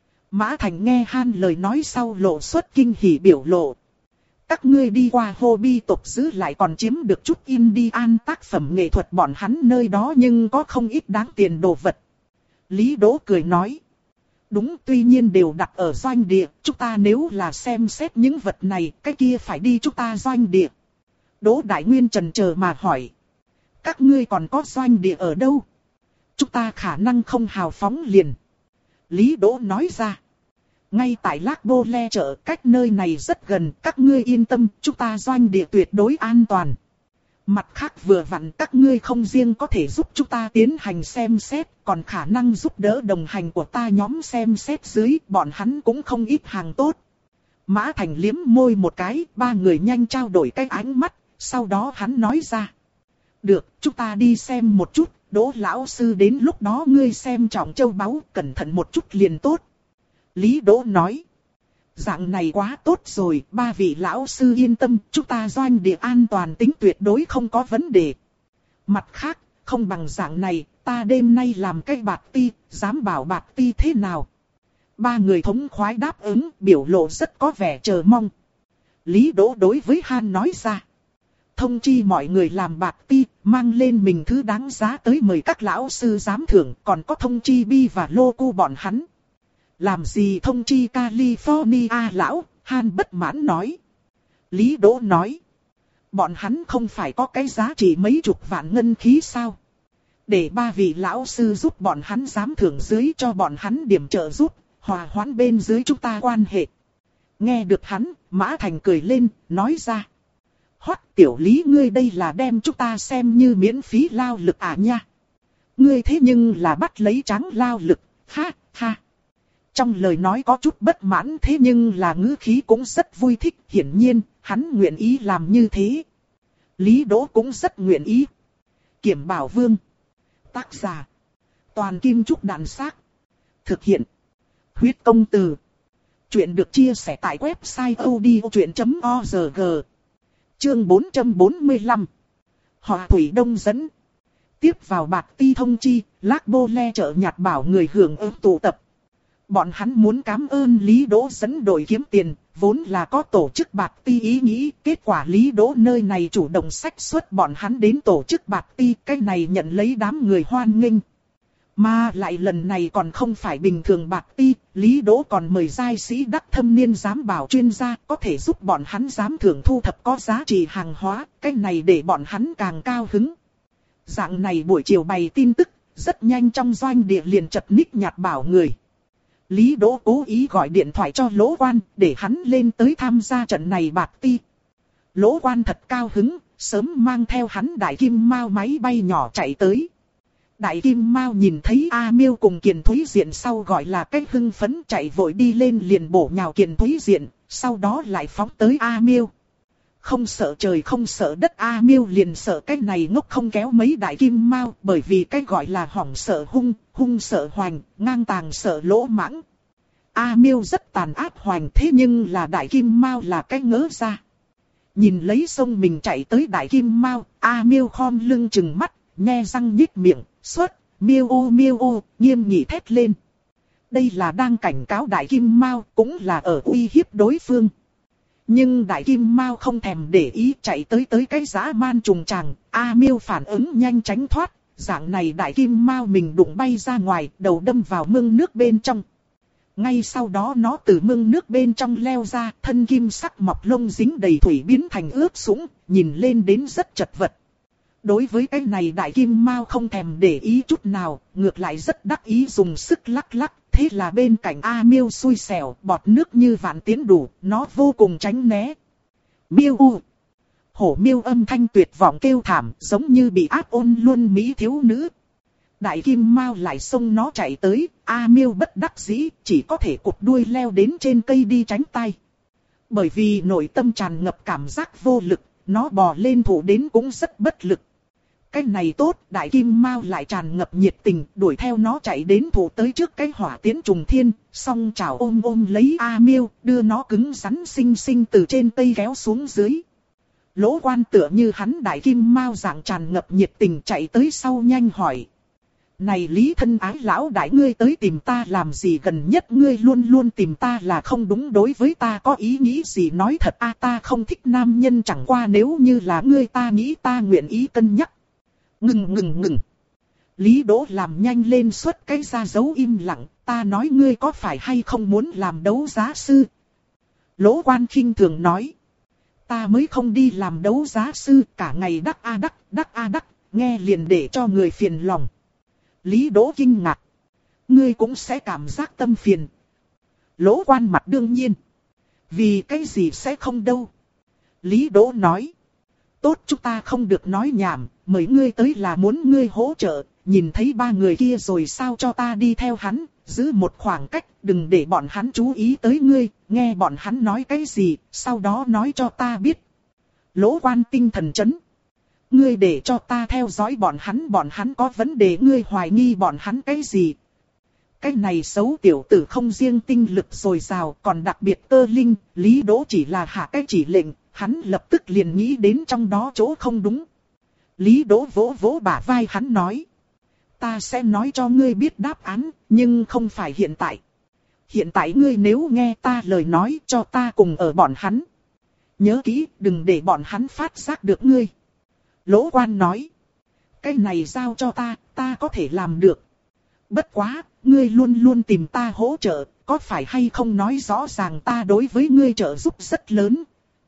Mã Thành nghe Han lời nói sau lộ xuất kinh hỉ biểu lộ. Các ngươi đi qua hobby tộc giữ lại còn chiếm được chút Indian tác phẩm nghệ thuật bọn hắn nơi đó nhưng có không ít đáng tiền đồ vật. Lý Đỗ cười nói. Đúng, tuy nhiên đều đặt ở doanh địa, chúng ta nếu là xem xét những vật này, cái kia phải đi chúng ta doanh địa. Đỗ Đại Nguyên chần chờ mà hỏi. Các ngươi còn có doanh địa ở đâu? Chúng ta khả năng không hào phóng liền. Lý Đỗ nói ra. Ngay tại Lác Bô Le chợ, cách nơi này rất gần, các ngươi yên tâm, chúng ta doanh địa tuyệt đối an toàn. Mặt khác vừa vặn các ngươi không riêng có thể giúp chúng ta tiến hành xem xét, còn khả năng giúp đỡ đồng hành của ta nhóm xem xét dưới, bọn hắn cũng không ít hàng tốt. Mã Thành liếm môi một cái, ba người nhanh trao đổi cái ánh mắt, sau đó hắn nói ra. Được, chúng ta đi xem một chút, Đỗ lão sư đến lúc đó ngươi xem trọng châu báu, cẩn thận một chút liền tốt. Lý Đỗ nói. Dạng này quá tốt rồi, ba vị lão sư yên tâm, chúng ta doanh địa an toàn tính tuyệt đối không có vấn đề. Mặt khác, không bằng dạng này, ta đêm nay làm cái bạc ti, dám bảo bạc ti thế nào? Ba người thống khoái đáp ứng, biểu lộ rất có vẻ chờ mong. Lý Đỗ đối với Han nói ra. Thông chi mọi người làm bạc ti, mang lên mình thứ đáng giá tới mời các lão sư giám thưởng, còn có thông chi Bi và Lô Cu bọn hắn. Làm gì thông chi California lão, Han bất mãn nói. Lý Đỗ nói. Bọn hắn không phải có cái giá trị mấy chục vạn ngân khí sao? Để ba vị lão sư giúp bọn hắn giám thưởng dưới cho bọn hắn điểm trợ giúp, hòa hoãn bên dưới chúng ta quan hệ. Nghe được hắn, Mã Thành cười lên, nói ra. Hoắc tiểu Lý ngươi đây là đem chúng ta xem như miễn phí lao lực à nha. Ngươi thế nhưng là bắt lấy trắng lao lực, ha ha. Trong lời nói có chút bất mãn thế nhưng là ngữ khí cũng rất vui thích, hiển nhiên, hắn nguyện ý làm như thế. Lý Đỗ cũng rất nguyện ý. Kiểm Bảo Vương. Tác giả. Toàn Kim Trúc Đàn Xác. Thực hiện. Huyết Công Từ. Chuyện được chia sẻ tại website odchuyện chấm org. Chương bốn trăm bốn mươi lăm. Họ Thủy Đông dẫn. Tiếp vào bạc ti thông chi, Lác Bô Le chợ nhặt bảo người hưởng ứng tụ tập. Bọn hắn muốn cảm ơn Lý Đỗ dẫn đội kiếm tiền, vốn là có tổ chức bạc ti ý nghĩ, kết quả Lý Đỗ nơi này chủ động xách xuất bọn hắn đến tổ chức bạc ti, cái này nhận lấy đám người hoan nghênh. Mà lại lần này còn không phải bình thường bạc ti, Lý Đỗ còn mời giai sĩ đắc thâm niên giám bảo chuyên gia, có thể giúp bọn hắn giám thưởng thu thập có giá trị hàng hóa, cái này để bọn hắn càng cao hứng. Dạng này buổi chiều bày tin tức, rất nhanh trong doanh địa liền chật ních nhặt bảo người. Lý Đỗ cố ý gọi điện thoại cho Lỗ Quan, để hắn lên tới tham gia trận này bạc ti. Lỗ Quan thật cao hứng, sớm mang theo hắn Đại Kim Mao máy bay nhỏ chạy tới. Đại Kim Mao nhìn thấy A Miêu cùng Kiền Thúy Diện sau gọi là cách hưng phấn chạy vội đi lên liền bổ nhào Kiền Thúy Diện, sau đó lại phóng tới A Miêu. Không sợ trời không sợ đất A Miêu liền sợ cái này ngốc không kéo mấy Đại Kim Mao, bởi vì cái gọi là hỏng sợ hung, hung sợ hoành, ngang tàng sợ lỗ mãng. A Miêu rất tàn ác hoành thế nhưng là Đại Kim Mao là cái ngớ ra. Nhìn lấy sông mình chạy tới Đại Kim Mao, A Miêu khom lưng chừng mắt, nhe răng nhích miệng, xuất, miêu ô miêu ô, nghiêm nghị thét lên. Đây là đang cảnh cáo Đại Kim Mao, cũng là ở uy hiếp đối phương. Nhưng Đại Kim Mao không thèm để ý, chạy tới tới cái dã man trùng tràng. A Miêu phản ứng nhanh tránh thoát, dạng này Đại Kim Mao mình đụng bay ra ngoài, đầu đâm vào mương nước bên trong. Ngay sau đó nó từ mương nước bên trong leo ra, thân kim sắc mọc lông dính đầy thủy biến thành ướt sũng, nhìn lên đến rất chật vật. Đối với cái này Đại Kim Mao không thèm để ý chút nào, ngược lại rất đắc ý dùng sức lắc lắc. Thế là bên cạnh A Miêu xui xẻo, bọt nước như vạn tiến đủ, nó vô cùng tránh né. Miêu u. Hổ Miêu âm thanh tuyệt vọng kêu thảm, giống như bị áp ôn luôn mỹ thiếu nữ. Đại Kim Mao lại xông nó chạy tới, A Miêu bất đắc dĩ, chỉ có thể cụp đuôi leo đến trên cây đi tránh tay. Bởi vì nội tâm tràn ngập cảm giác vô lực, nó bò lên thủ đến cũng rất bất lực. Cái này tốt, Đại Kim Mao lại tràn ngập nhiệt tình, đuổi theo nó chạy đến thủ tới trước cái hỏa tiến trùng thiên, song chảo ôm ôm lấy A Miêu, đưa nó cứng rắn xinh xinh từ trên cây kéo xuống dưới. Lỗ Quan tựa như hắn Đại Kim Mao dạng tràn ngập nhiệt tình chạy tới sau nhanh hỏi. Này Lý thân ái lão đại, ngươi tới tìm ta làm gì? Gần nhất ngươi luôn luôn tìm ta là không đúng, đối với ta có ý nghĩ gì? Nói thật a, ta không thích nam nhân, chẳng qua nếu như là ngươi ta nghĩ ta nguyện ý cân nhắc. Ngừng ngừng ngừng. Lý Đỗ làm nhanh lên xuất cái ra dấu im lặng, ta nói ngươi có phải hay không muốn làm đấu giá sư? Lỗ Quan khinh thường nói. Ta mới không đi làm đấu giá sư, cả ngày đắc a đắc, đắc a đắc, nghe liền để cho người phiền lòng. Lý Đỗ kinh ngạc. Ngươi cũng sẽ cảm giác tâm phiền. Lỗ Quan mặt đương nhiên. Vì cái gì sẽ không đâu. Lý Đỗ nói. Tốt, chúng ta không được nói nhảm, mời ngươi tới là muốn ngươi hỗ trợ, nhìn thấy ba người kia rồi sao cho ta đi theo hắn, giữ một khoảng cách, đừng để bọn hắn chú ý tới ngươi, nghe bọn hắn nói cái gì, sau đó nói cho ta biết. Lỗ Quan tinh thần chấn. Ngươi để cho ta theo dõi bọn hắn, bọn hắn có vấn đề, ngươi hoài nghi bọn hắn cái gì? Cái này xấu tiểu tử không riêng tinh lực dồi dào, còn đặc biệt cơ linh. Lý Đỗ chỉ là hạ cái chỉ lệnh, hắn lập tức liền nghĩ đến trong đó chỗ không đúng. Lý Đỗ vỗ vỗ bả vai hắn nói. Ta sẽ nói cho ngươi biết đáp án, nhưng không phải hiện tại. Hiện tại ngươi nếu nghe ta lời nói, cho ta cùng ở bọn hắn. Nhớ kỹ, đừng để bọn hắn phát giác được ngươi. Lỗ Quan nói. Cái này giao cho ta, ta có thể làm được. Bất quá, ngươi luôn luôn tìm ta hỗ trợ, có phải hay không nói rõ ràng ta đối với ngươi trợ giúp rất lớn.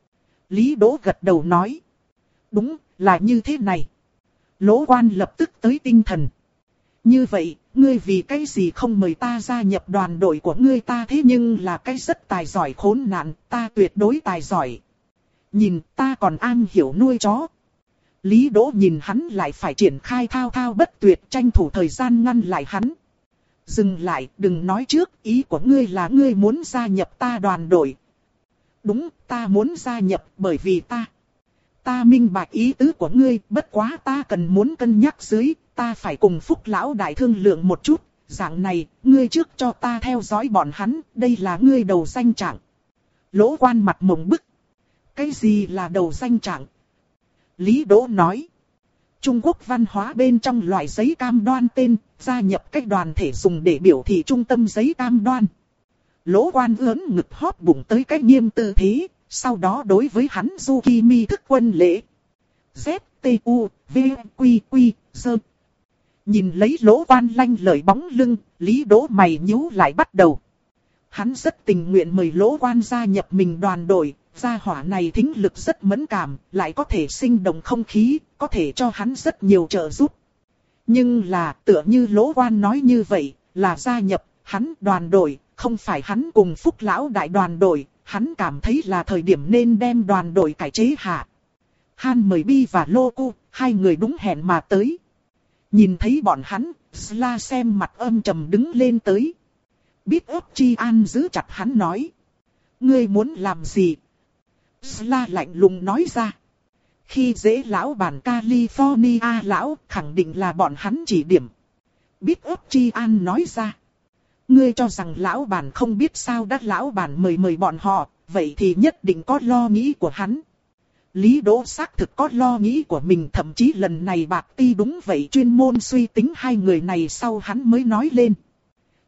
Lý Đỗ gật đầu nói. Đúng, là như thế này. Lỗ Quan lập tức tới tinh thần. Như vậy, ngươi vì cái gì không mời ta gia nhập đoàn đội của ngươi? Ta thế nhưng là cái rất tài giỏi khốn nạn, ta tuyệt đối tài giỏi. Nhìn ta còn am hiểu nuôi chó. Lý Đỗ nhìn hắn lại phải triển khai thao thao bất tuyệt, tranh thủ thời gian ngăn lại hắn. Dừng lại, đừng nói trước, ý của ngươi là ngươi muốn gia nhập ta đoàn đội. Đúng, ta muốn gia nhập bởi vì ta. Ta minh bạch ý tứ của ngươi, bất quá ta cần muốn cân nhắc dưới, ta phải cùng Phúc lão đại thương lượng một chút. Dạng này, ngươi trước cho ta theo dõi bọn hắn, đây là ngươi đầu danh trạng. Lỗ Quan mặt mộng bức. Cái gì là đầu danh trạng? Lý Đỗ nói. Trung Quốc văn hóa bên trong loại giấy cam đoan tên, gia nhập cách đoàn thể dùng để biểu thị trung tâm giấy cam đoan. Lỗ Quan ướn ngực hóp bụng tới cách nghiêm tư thế, sau đó đối với hắn du ki mi thức quân lễ. Z, T, U, V, Quy, Quy, Dơ. Nhìn lấy Lỗ Quan lanh lợi bóng lưng, Lý Đỗ mày nhíu lại bắt đầu. Hắn rất tình nguyện mời Lỗ Quan gia nhập mình đoàn đội. Gia hỏa này thính lực rất mẫn cảm, lại có thể sinh động không khí, có thể cho hắn rất nhiều trợ giúp. Nhưng là tựa như Lỗ Quan nói như vậy, là gia nhập hắn đoàn đội, không phải hắn cùng Phúc lão đại đoàn đội, hắn cảm thấy là thời điểm nên đem đoàn đội cải chế hạ. Han mời Bi và Lô Cu, hai người đúng hẹn mà tới. Nhìn thấy bọn hắn, Sla xem mặt âm trầm đứng lên tới. Biết ấp Chi An giữ chặt hắn nói. Ngươi muốn làm gì? Sla lạnh lùng nói ra. Khi dễ lão bản California lão, khẳng định là bọn hắn chỉ điểm. Biết ấp Chi An nói ra. Ngươi cho rằng lão bản không biết sao? Đã lão bản mời mời bọn họ, vậy thì nhất định có lo nghĩ của hắn. Lý Đỗ xác thực có lo nghĩ của mình, thậm chí lần này Bạc Ti đúng vậy chuyên môn suy tính hai người này sau hắn mới nói lên.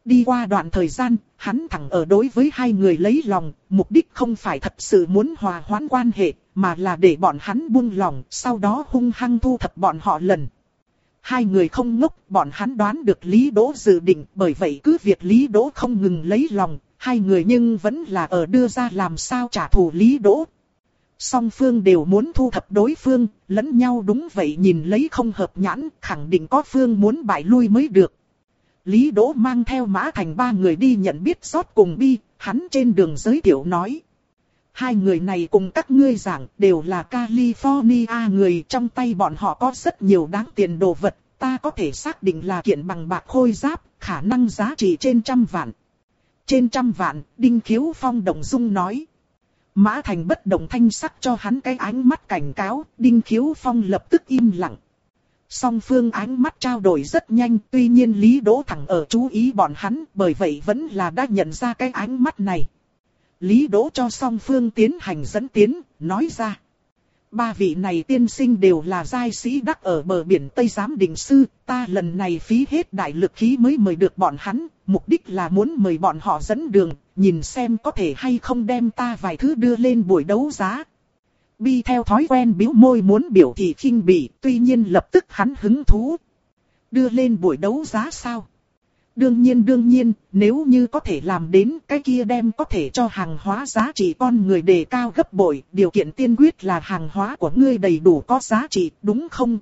Đi qua đoạn thời gian, hắn thẳng ở đối với hai người lấy lòng, mục đích không phải thật sự muốn hòa hoãn quan hệ, mà là để bọn hắn buông lòng, sau đó hung hăng thu thập bọn họ lần. Hai người không ngốc, bọn hắn đoán được Lý Đỗ dự định, bởi vậy cứ việc Lý Đỗ không ngừng lấy lòng, hai người nhưng vẫn là ở đưa ra làm sao trả thù Lý Đỗ. Song phương đều muốn thu thập đối phương, lẫn nhau đúng vậy nhìn lấy không hợp nhãn, khẳng định có phương muốn bại lui mới được. Lý Đỗ mang theo Mã Thành ba người đi nhận biết rót cùng Bi, hắn trên đường giới thiệu nói. Hai người này cùng các ngươi giảng đều là California người, trong tay bọn họ có rất nhiều đáng tiền đồ vật, ta có thể xác định là kiện bằng bạc khôi giáp, khả năng giá trị trên trăm vạn. Trên trăm vạn, Đinh Khiếu Phong động dung nói. Mã Thành bất động thanh sắc cho hắn cái ánh mắt cảnh cáo, Đinh Khiếu Phong lập tức im lặng. Song phương ánh mắt trao đổi rất nhanh, tuy nhiên Lý Đỗ thẳng ở chú ý bọn hắn, bởi vậy vẫn là đã nhận ra cái ánh mắt này. Lý Đỗ cho song phương tiến hành dẫn tiến, nói ra. Ba vị này tiên sinh đều là giai sĩ đắc ở bờ biển Tây Giám Định Sư, ta lần này phí hết đại lực khí mới mời được bọn hắn, mục đích là muốn mời bọn họ dẫn đường, nhìn xem có thể hay không đem ta vài thứ đưa lên buổi đấu giá. Bi theo thói quen bĩu môi muốn biểu thị khinh bỉ, tuy nhiên lập tức hắn hứng thú. Đưa lên buổi đấu giá sao? Đương nhiên đương nhiên, nếu như có thể làm đến cái kia đem có thể cho hàng hóa giá trị con người đề cao gấp bội, điều kiện tiên quyết là hàng hóa của ngươi đầy đủ có giá trị, đúng không?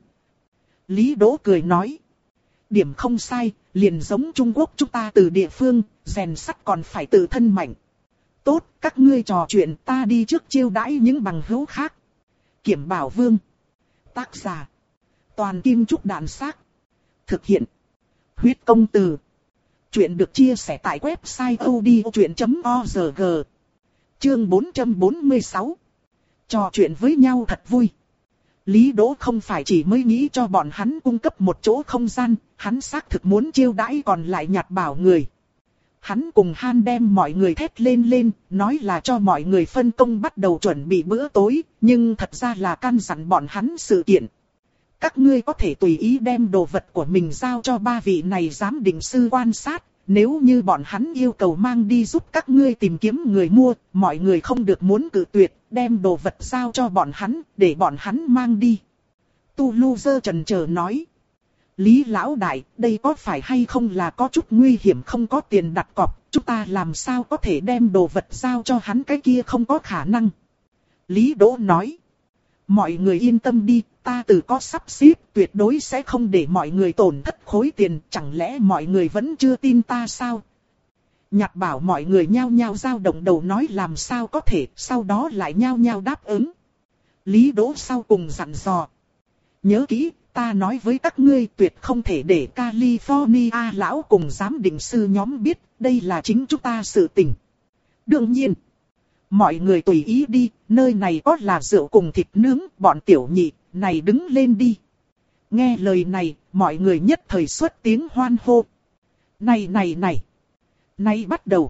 Lý Đỗ cười nói. Điểm không sai, liền giống Trung Quốc chúng ta từ địa phương, rèn sắt còn phải tự thân mạnh. Tốt, các ngươi trò chuyện, ta đi trước chiêu đãi những bằng hữu khác. Kiểm Bảo Vương. Tác giả. Toàn Kim Trúc Đạn Xác. Thực hiện. Huyết Công Từ. Chuyện được chia sẻ tại website odchuyện chấm org. Chương bốn trăm bốn mươi sáu. Trò chuyện với nhau thật vui. Lý Đỗ không phải chỉ mới nghĩ cho bọn hắn cung cấp một chỗ không gian, hắn xác thực muốn chiêu đãi còn lại nhặt bảo người. Hắn cùng Han đem mọi người thét lên lên, nói là cho mọi người phân công bắt đầu chuẩn bị bữa tối, nhưng thật ra là căn dặn bọn hắn sự kiện. Các ngươi có thể tùy ý đem đồ vật của mình giao cho ba vị này giám định sư quan sát, nếu như bọn hắn yêu cầu mang đi giúp các ngươi tìm kiếm người mua, mọi người không được muốn cự tuyệt, đem đồ vật giao cho bọn hắn, để bọn hắn mang đi. Tu Lu Dơ chần chờ nói. Lý lão đại, đây có phải hay không là có chút nguy hiểm, không có tiền đặt cọc, chúng ta làm sao có thể đem đồ vật giao cho hắn, cái kia không có khả năng. Lý Đỗ nói. Mọi người yên tâm đi, ta tự có sắp xếp, tuyệt đối sẽ không để mọi người tổn thất khối tiền, chẳng lẽ mọi người vẫn chưa tin ta sao? Nhạc bảo mọi người nhao nhao dao động đầu nói làm sao có thể, sau đó lại nhao nhao đáp ứng. Lý Đỗ sau cùng dặn dò. Nhớ kỹ, ta nói với các ngươi tuyệt không thể để California lão cùng giám định sư nhóm biết, đây là chính chúng ta sự tình. Đương nhiên. Mọi người tùy ý đi, nơi này có là rượu cùng thịt nướng, bọn tiểu nhị, này đứng lên đi. Nghe lời này, mọi người nhất thời xuất tiếng hoan hô. Này này này, này bắt đầu.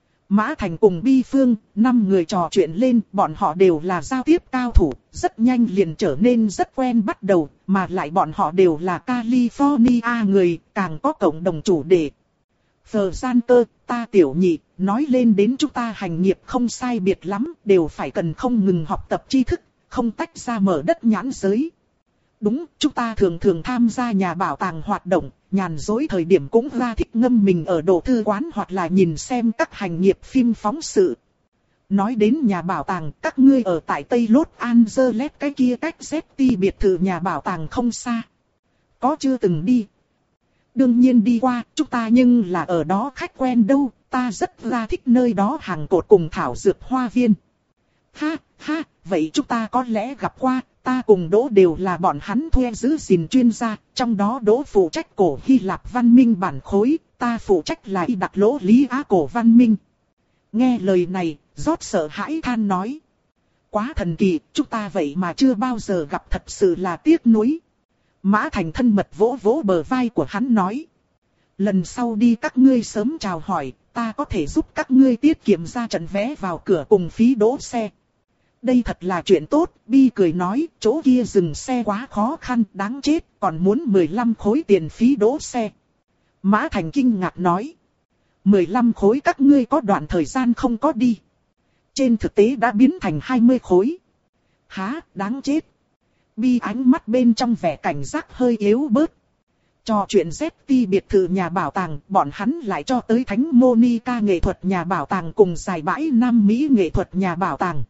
Mã Thành cùng Bi Phương, năm người trò chuyện lên, bọn họ đều là giao tiếp cao thủ, rất nhanh liền trở nên rất quen bắt đầu, mà lại bọn họ đều là California người, càng có cộng đồng chủ đề. Phờ gian cơ, ta tiểu nhị, nói lên đến chúng ta hành nghiệp không sai biệt lắm, đều phải cần không ngừng học tập tri thức, không tách ra mở đất nhãn giới. Đúng, chúng ta thường thường tham gia nhà bảo tàng hoạt động, nhàn rỗi thời điểm cũng ra thích ngâm mình ở đồ thư quán hoặc là nhìn xem các hành nghiệp phim phóng sự. Nói đến nhà bảo tàng, các ngươi ở tại Tây Los Angeles cái kia cách Zetty biệt thự nhà bảo tàng không xa. Có chưa từng đi? Đương nhiên đi qua, chúng ta nhưng là ở đó khách quen đâu, ta rất ra thích nơi đó hàng cột cùng thảo dược hoa viên. Ha, ha, vậy chúng ta có lẽ gặp qua, ta cùng Đỗ đều là bọn hắn thuê giữ gìn chuyên gia, trong đó Đỗ phụ trách cổ Hy Lạp văn minh bản khối, ta phụ trách là y đặc lỗ Lý Á cổ văn minh. Nghe lời này, rót sợ hãi than nói. Quá thần kỳ, chúng ta vậy mà chưa bao giờ gặp, thật sự là tiếc nuối. Mã Thành thân mật vỗ vỗ bờ vai của hắn nói. Lần sau đi các ngươi sớm chào hỏi, ta có thể giúp các ngươi tiết kiệm ra trận vé vào cửa cùng phí đỗ xe. Đây thật là chuyện tốt, Bi cười nói, chỗ kia dừng xe quá khó khăn, đáng chết, còn muốn mười lăm khối tiền phí đỗ xe. Mã Thành kinh ngạc nói. mười lăm khối các ngươi có đoạn thời gian không có đi. Trên thực tế đã biến thành hai mươi khối. Há, đáng chết. Bi ánh mắt bên trong vẻ cảnh giác hơi yếu bớt. Trò chuyện Z T biệt thự nhà bảo tàng, bọn hắn lại cho tới Thánh Monica nghệ thuật nhà bảo tàng cùng giải bãi Nam Mỹ nghệ thuật nhà bảo tàng.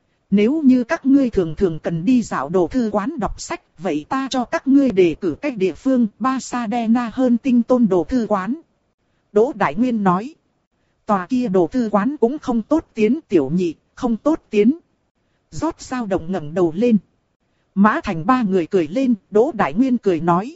Nếu như các ngươi thường thường cần đi dạo đồ thư quán đọc sách, vậy ta cho các ngươi đề cử cách địa phương Pasadena hơn tinh tôn đồ thư quán. Đỗ Đại Nguyên nói. Tòa kia đồ thư quán cũng không tốt tiến tiểu nhị, không tốt tiến. Rót sao động ngẩng đầu lên. Mã Thành ba người cười lên, Đỗ Đại Nguyên cười nói.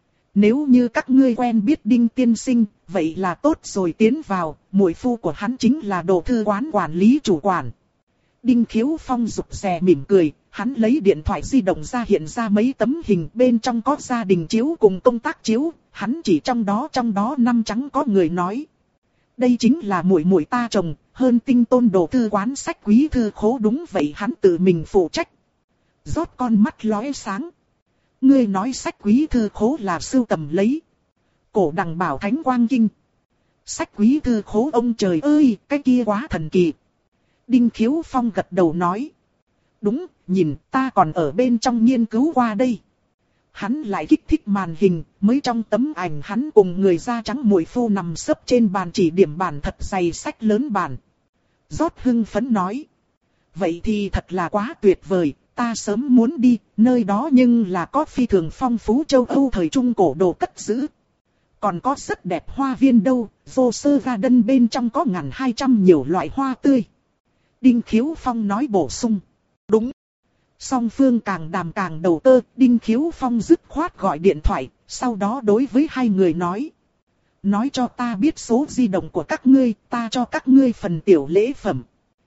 Nếu như các ngươi quen biết Đinh tiên sinh, vậy là tốt rồi tiến vào, muội phu của hắn chính là đồ thư quán quản lý chủ quản. Đinh Khiếu Phong rụt rè mỉm cười, hắn lấy điện thoại di động ra hiện ra mấy tấm hình bên trong có gia đình chiếu cùng công tác chiếu, hắn chỉ trong đó trong đó năm trắng có người nói. Đây chính là muội muội ta chồng, hơn tinh tôn đồ thư quán sách quý thư khố đúng vậy hắn tự mình phụ trách. Rót con mắt lóe sáng. Ngươi nói sách quý thư khố là sưu tầm lấy. Cổ đằng bảo thánh quang kinh. Sách quý thư khố ông trời ơi, cái kia quá thần kỳ. Đinh Khiếu Phong gật đầu nói. Đúng, nhìn ta còn ở bên trong nghiên cứu qua đây. Hắn lại kích thích màn hình, mới trong tấm ảnh hắn cùng người da trắng muội phu nằm sấp trên bàn chỉ điểm bản thật dày sách lớn bản. Rót hưng phấn nói. Vậy thì thật là quá tuyệt vời, ta sớm muốn đi, nơi đó nhưng là có phi thường phong phú châu Âu thời trung cổ đồ cất giữ. Còn có rất đẹp hoa viên đâu, Rose Garden bên trong có ngàn hai trăm nhiều loại hoa tươi. Đinh Khiếu Phong nói bổ sung. Đúng. Song phương càng đàm càng đầu cơ, Đinh Khiếu Phong dứt khoát gọi điện thoại, sau đó đối với hai người nói. Nói cho ta biết số di động của các ngươi, ta cho các ngươi phần tiểu lễ phẩm.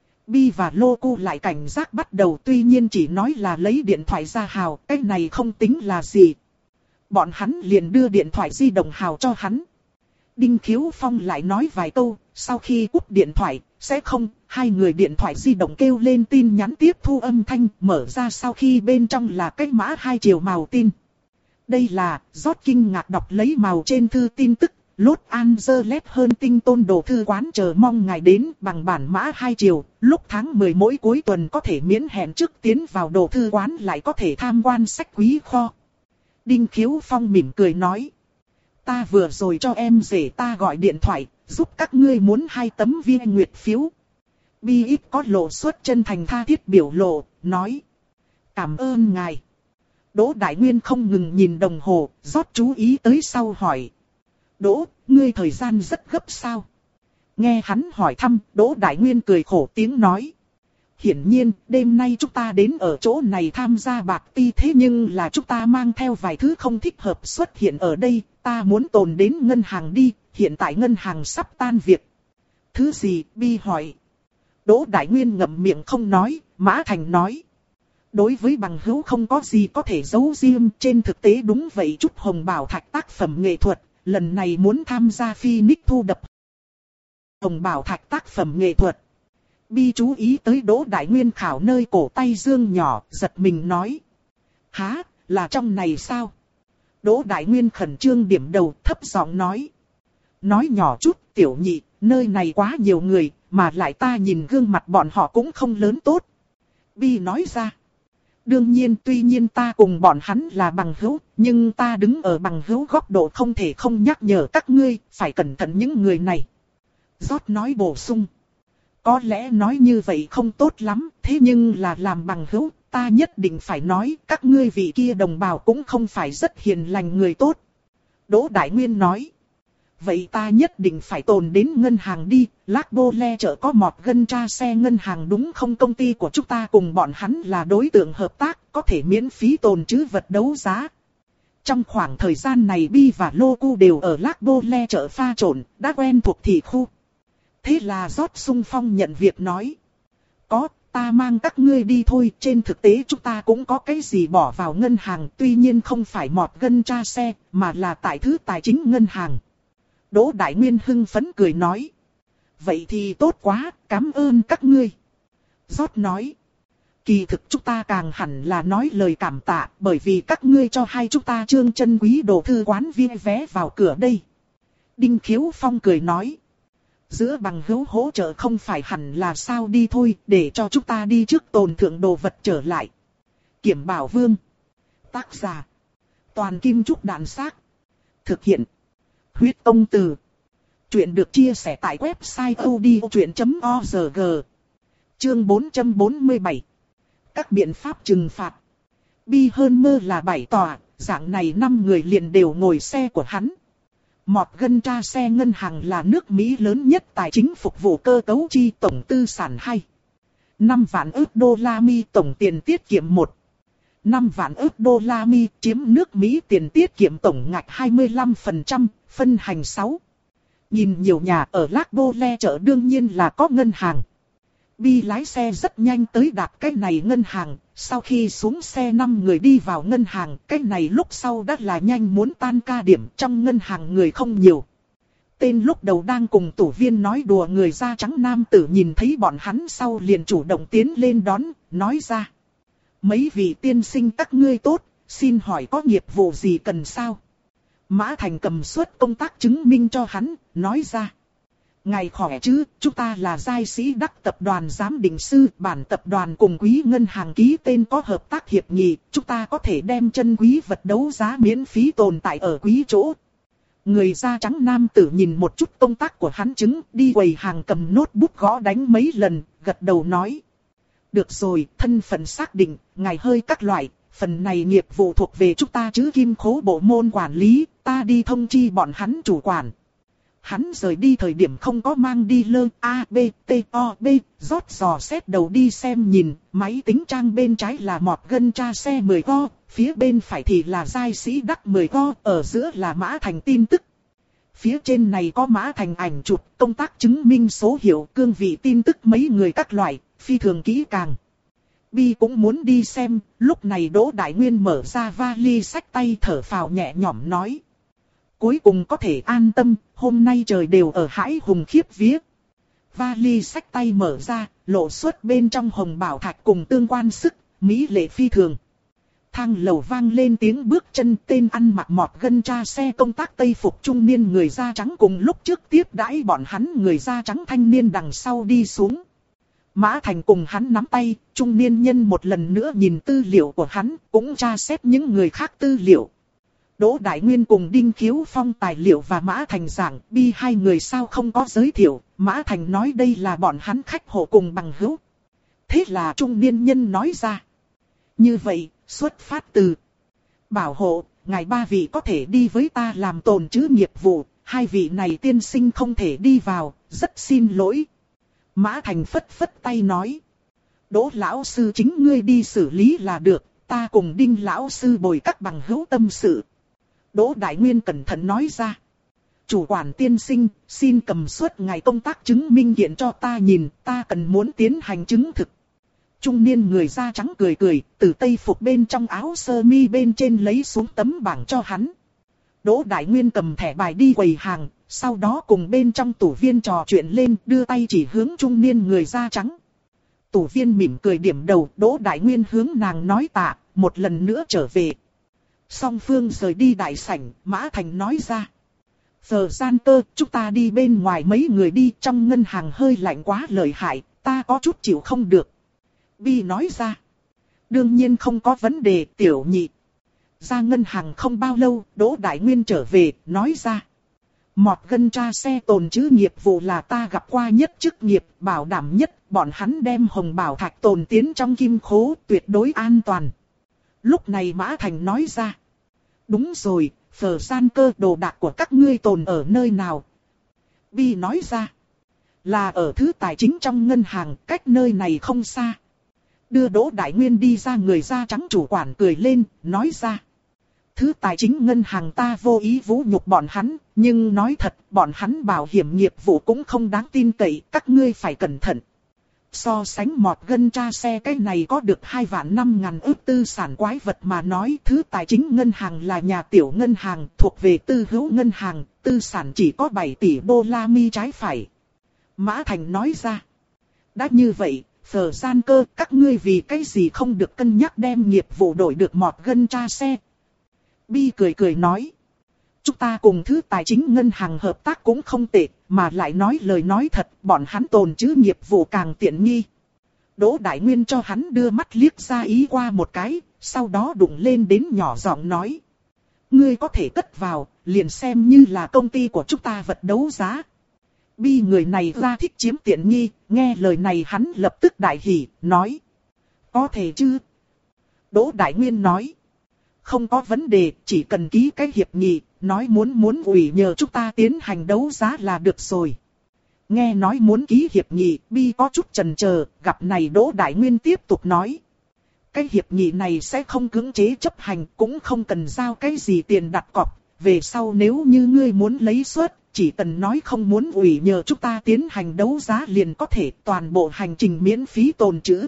Bi và Loco lại cảnh giác bắt đầu, tuy nhiên chỉ nói là lấy điện thoại ra hào, cái này không tính là gì. Bọn hắn liền đưa điện thoại di động hào cho hắn. Đinh Khiếu Phong lại nói vài câu, sau khi cúp điện thoại, sẽ không, hai người điện thoại di động kêu lên tin nhắn tiếp thu âm thanh, mở ra sau khi bên trong là cái mã hai chiều màu tin. Đây là, rót kinh ngạc đọc lấy màu trên thư tin tức, Los Angeles hơn tinh tôn đồ thư quán chờ mong ngài đến bằng bản mã hai chiều, lúc tháng mười mỗi cuối tuần có thể miễn hẹn trước tiến vào đồ thư quán lại có thể tham quan sách quý kho. Đinh Khiếu Phong mỉm cười nói. Ta vừa rồi cho em rể ta gọi điện thoại, giúp các ngươi muốn hai tấm viên nguyệt phiếu. Bi ít có lộ xuất chân thành tha thiết biểu lộ, nói. Cảm ơn ngài. Đỗ Đại Nguyên không ngừng nhìn đồng hồ, rót chú ý tới sau hỏi. Đỗ, ngươi thời gian rất gấp sao? Nghe hắn hỏi thăm, Đỗ Đại Nguyên cười khổ tiếng nói. Hiển nhiên, đêm nay chúng ta đến ở chỗ này tham gia bạc ti thế nhưng là chúng ta mang theo vài thứ không thích hợp xuất hiện ở đây, ta muốn tồn đến ngân hàng đi, hiện tại ngân hàng sắp tan việc. Thứ gì, Bi hỏi. Đỗ Đại Nguyên ngậm miệng không nói, Mã Thành nói. Đối với bằng hữu không có gì có thể giấu riêng, trên thực tế đúng vậy chút Hồng Bảo Thạch tác phẩm nghệ thuật, lần này muốn tham gia Phoenix thu đập. Hồng Bảo Thạch tác phẩm nghệ thuật. Bi chú ý tới Đỗ Đại Nguyên khảo nơi cổ tay dương nhỏ, giật mình nói. Hả, là trong này sao? Đỗ Đại Nguyên khẩn trương điểm đầu, thấp giọng nói. Nói nhỏ chút, tiểu nhị, nơi này quá nhiều người, mà lại ta nhìn gương mặt bọn họ cũng không lớn tốt. Bi nói ra. Đương nhiên tuy nhiên ta cùng bọn hắn là bằng hữu, nhưng ta đứng ở bằng hữu góc độ không thể không nhắc nhở các ngươi, phải cẩn thận những người này. Rót nói bổ sung. Có lẽ nói như vậy không tốt lắm, thế nhưng là làm bằng hữu, ta nhất định phải nói các ngươi vị kia đồng bào cũng không phải rất hiền lành người tốt. Đỗ Đại Nguyên nói. Vậy ta nhất định phải tồn đến ngân hàng đi, Lác Bô Le chợ có mọt gân tra xe ngân hàng đúng không? Công ty của chúng ta cùng bọn hắn là đối tượng hợp tác, có thể miễn phí tồn trữ vật đấu giá. Trong khoảng thời gian này Bi và Loco đều ở Lác Bô Le chợ pha trộn, đã quen thuộc thị khu. Thế là rót sung phong nhận việc nói. Có, ta mang các ngươi đi thôi, trên thực tế chúng ta cũng có cái gì bỏ vào ngân hàng, tuy nhiên không phải mọt gân tra xe, mà là tại thứ tài chính ngân hàng. Đỗ Đại Nguyên hưng phấn cười nói. Vậy thì tốt quá, cảm ơn các ngươi. Rót nói. Kỳ thực chúng ta càng hẳn là nói lời cảm tạ, bởi vì các ngươi cho hai chúng ta trương chân quý đồ thư quán viên vé vào cửa đây. Đinh Khiếu Phong cười nói. Giữa bằng hữu hỗ trợ không phải hẳn là sao đi thôi, để cho chúng ta đi trước tồn thượng đồ vật trở lại. Kiểm Bảo Vương. Tác giả. Toàn Kim Trúc Đàn Xác. Thực hiện. Huyết Công Từ. Chuyện được chia sẻ tại website audiochuyện chấm org. Chương bốn trăm bốn mươi bảy. Các biện pháp trừng phạt. Bi hơn mơ là bảy tòa, dạng này năm người liền đều ngồi xe của hắn. Morgan Chase ngân hàng là nước Mỹ lớn nhất tài chính phục vụ cơ cấu chi tổng tư sản hai. năm vạn ức đô la Mi tổng tiền tiết kiệm một. năm vạn ức đô la Mi chiếm nước Mỹ tiền tiết kiệm tổng ngạch hai mươi lăm phần trăm, phân hành sáu. Nhìn nhiều nhà ở Lac Le chợ đương nhiên là có ngân hàng. Bi lái xe rất nhanh tới đạt cái này ngân hàng, sau khi xuống xe năm người đi vào ngân hàng, cái này lúc sau đã là nhanh muốn tan ca điểm, trong ngân hàng người không nhiều. Tên lúc đầu đang cùng tủ viên nói đùa người da trắng nam tử nhìn thấy bọn hắn sau liền chủ động tiến lên đón, nói ra. Mấy vị tiên sinh các ngươi tốt, xin hỏi có nghiệp vụ gì cần sao? Mã Thành cầm suất công tác chứng minh cho hắn, nói ra. Ngài khỏe chứ, chúng ta là giai sĩ đắc tập đoàn giám định sư, bản tập đoàn cùng quý ngân hàng ký tên có hợp tác hiệp nghị, chúng ta có thể đem chân quý vật đấu giá miễn phí tồn tại ở quý chỗ. Người da trắng nam tử nhìn một chút công tác của hắn chứng, đi quầy hàng cầm nốt bút gõ đánh mấy lần, gật đầu nói. Được rồi, thân phận xác định, ngài hơi các loại, phần này nghiệp vụ thuộc về chúng ta chứ kim khố bộ môn quản lý, ta đi thông chi bọn hắn chủ quản. Hắn rời đi thời điểm không có mang đi lơ A, B, T, O, B, rót dò xét đầu đi xem nhìn, máy tính trang bên trái là Morgan Chase mười go, phía bên phải thì là giai sĩ đắc mười go, ở giữa là Mã Thành tin tức. Phía trên này có Mã Thành ảnh chụp, công tác chứng minh số hiệu, cương vị tin tức mấy người các loại, phi thường kỹ càng. Bi cũng muốn đi xem, lúc này Đỗ Đại Nguyên mở ra vali xách tay thở phào nhẹ nhõm nói. Cuối cùng có thể an tâm, hôm nay trời đều ở hãi hùng khiếp vía. Vali xách tay mở ra, lộ xuất bên trong hồng bảo thạch cùng tương quan sức, mỹ lệ phi thường. Thang lầu vang lên tiếng bước chân, tên ăn mặc Morgan Chase công tác tây phục trung niên người da trắng cùng lúc trước tiếp đãi bọn hắn người da trắng thanh niên đằng sau đi xuống. Mã Thành cùng hắn nắm tay, trung niên nhân một lần nữa nhìn tư liệu của hắn, cũng tra xét những người khác tư liệu. Đỗ Đại Nguyên cùng Đinh Khiếu Phong tài liệu và Mã Thành giảng, Bi hai người sao không có giới thiệu, Mã Thành nói đây là bọn hắn khách hộ cùng bằng hữu. Thế là trung niên nhân nói ra. Như vậy, xuất phát từ bảo hộ, ngài ba vị có thể đi với ta làm tồn trữ nghiệp vụ, hai vị này tiên sinh không thể đi vào, rất xin lỗi. Mã Thành phất phất tay nói. Đỗ lão sư chính ngươi đi xử lý là được, ta cùng Đinh lão sư bồi các bằng hữu tâm sự. Đỗ Đại Nguyên cẩn thận nói ra. Chủ quản tiên sinh, xin cầm suất ngài công tác chứng minh kiện cho ta nhìn, ta cần muốn tiến hành chứng thực. Trung niên người da trắng cười cười, từ tây phục bên trong áo sơ mi bên trên lấy xuống tấm bảng cho hắn. Đỗ Đại Nguyên cầm thẻ bài đi quầy hàng, sau đó cùng bên trong tủ viên trò chuyện lên, đưa tay chỉ hướng trung niên người da trắng. Tủ viên mỉm cười điểm đầu, Đỗ Đại Nguyên hướng nàng nói tạ, một lần nữa trở về. Song phương rời đi đại sảnh, Mã Thành nói ra. Phờ gian cơ, chúng ta đi bên ngoài mấy người đi, trong ngân hàng hơi lạnh quá lợi hại, ta có chút chịu không được. Bi nói ra. Đương nhiên không có vấn đề, tiểu nhị. Ra ngân hàng không bao lâu, Đỗ Đại Nguyên trở về, nói ra. Morgan Chase tồn trữ nghiệp vụ là ta gặp qua nhất chức nghiệp, bảo đảm nhất, bọn hắn đem hồng bảo thạch tồn tiến trong kim khố, tuyệt đối an toàn. Lúc này Mã Thành nói ra. Đúng rồi, phờ gian cơ đồ đạc của các ngươi tồn ở nơi nào? Bi nói ra. Là ở thứ tài chính trong ngân hàng, cách nơi này không xa. Đưa Đỗ Đại Nguyên đi ra, người da trắng chủ quản cười lên, nói ra. Thứ tài chính ngân hàng ta vô ý vũ nhục bọn hắn, nhưng nói thật, bọn hắn bảo hiểm nghiệp vụ cũng không đáng tin cậy, các ngươi phải cẩn thận. So sánh Morgan Chase cái này có được hai vạn năm ngàn ức tư sản quái vật mà nói, thứ tài chính ngân hàng là nhà tiểu ngân hàng, thuộc về tư hữu ngân hàng, tư sản chỉ có bảy tỷ đô la Mi trái phải. Mã Thành nói ra. Đã như vậy, phờ gian cơ, các ngươi vì cái gì không được cân nhắc đem nghiệp vụ đổi được Morgan Chase? Bi cười cười nói. Chúng ta cùng thứ tài chính ngân hàng hợp tác cũng không tệ, mà lại nói lời nói thật, bọn hắn tồn trữ nghiệp vụ càng tiện nghi. Đỗ Đại Nguyên cho hắn đưa mắt liếc ra ý qua một cái, sau đó đụng lên đến nhỏ giọng nói. Ngươi có thể cất vào, liền xem như là công ty của chúng ta vật đấu giá. Bi người này ra thích chiếm tiện nghi, nghe lời này hắn lập tức đại hỉ, nói. Có thể chứ? Đỗ Đại Nguyên nói. Không có vấn đề, chỉ cần ký cái hiệp nghị, nói muốn muốn ủy nhờ chúng ta tiến hành đấu giá là được rồi. Nghe nói muốn ký hiệp nghị, Bi có chút chần chờ, gặp này Đỗ Đại Nguyên tiếp tục nói. Cái hiệp nghị này sẽ không cưỡng chế chấp hành, cũng không cần giao cái gì tiền đặt cọc. Về sau nếu như ngươi muốn lấy suất, chỉ cần nói không muốn ủy nhờ chúng ta tiến hành đấu giá liền có thể toàn bộ hành trình miễn phí tồn trữ.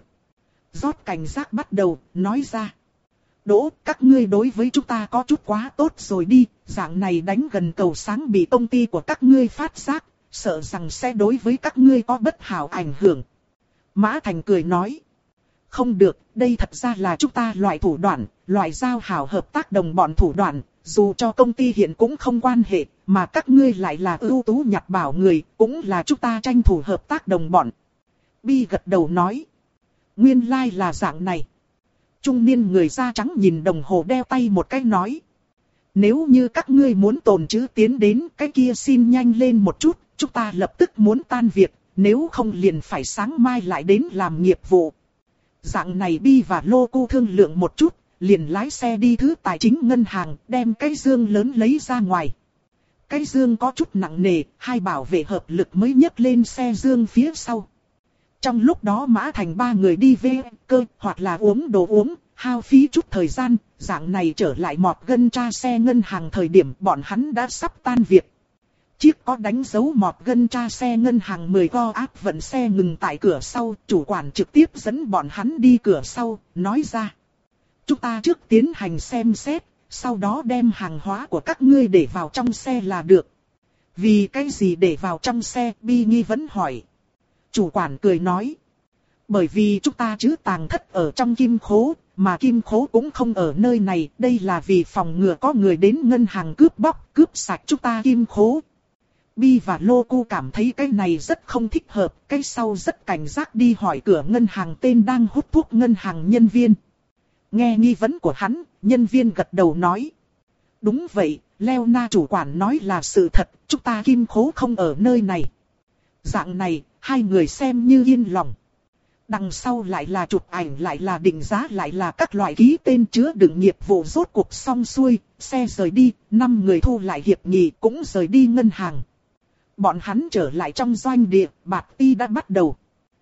Rót cảnh giác bắt đầu, nói ra. Đỗ, các ngươi đối với chúng ta có chút quá tốt rồi đi, dạng này đánh gần cầu sáng bị công ty của các ngươi phát giác, sợ rằng sẽ đối với các ngươi có bất hảo ảnh hưởng. Mã Thành cười nói. Không được, đây thật ra là chúng ta loại thủ đoạn, loại giao hảo hợp tác đồng bọn thủ đoạn, dù cho công ty hiện cũng không quan hệ, mà các ngươi lại là ưu tú nhặt bảo người, cũng là chúng ta tranh thủ hợp tác đồng bọn. Bi gật đầu nói. Nguyên lai like là dạng này. Trung niên người da trắng nhìn đồng hồ đeo tay một cái nói. Nếu như các ngươi muốn tồn trữ tiến đến cái kia xin nhanh lên một chút, chúng ta lập tức muốn tan việc, nếu không liền phải sáng mai lại đến làm nghiệp vụ. Dạng này Bi và Lô Cu thương lượng một chút, liền lái xe đi thứ tài chính ngân hàng, đem cái dương lớn lấy ra ngoài. Cái dương có chút nặng nề, hai bảo vệ hợp lực mới nhấc lên xe dương phía sau. Trong lúc đó Mã Thành ba người đi về cơ hoặc là uống đồ uống, hao phí chút thời gian, dạng này trở lại mọt gân tra xe ngân hàng thời điểm bọn hắn đã sắp tan việc. Chiếc có đánh dấu mọt gân tra xe ngân hàng mười go áp vận xe ngừng tại cửa sau, chủ quản trực tiếp dẫn bọn hắn đi cửa sau, nói ra. Chúng ta trước tiến hành xem xét, sau đó đem hàng hóa của các ngươi để vào trong xe là được. Vì cái gì để vào trong xe, Bi nghi vấn hỏi. Chủ quản cười nói. Bởi vì chúng ta trữ tàng thất ở trong kim khố, mà kim khố cũng không ở nơi này, đây là vì phòng ngừa có người đến ngân hàng cướp bóc, cướp sạch chúng ta kim khố. Bi và Lô Cu cảm thấy cái này rất không thích hợp, cái sau rất cảnh giác đi hỏi cửa ngân hàng tên đang hút thuốc ngân hàng nhân viên. Nghe nghi vấn của hắn, nhân viên gật đầu nói. Đúng vậy, Leo Na chủ quản nói là sự thật, chúng ta kim khố không ở nơi này. Dạng này, hai người xem như yên lòng. Đằng sau lại là chụp ảnh, lại là định giá, lại là các loại ký tên chứa đựng nghiệp vụ rốt cuộc xong xuôi, xe rời đi, năm người thu lại hiệp nghị cũng rời đi ngân hàng. Bọn hắn trở lại trong doanh địa, bạt ti đã bắt đầu.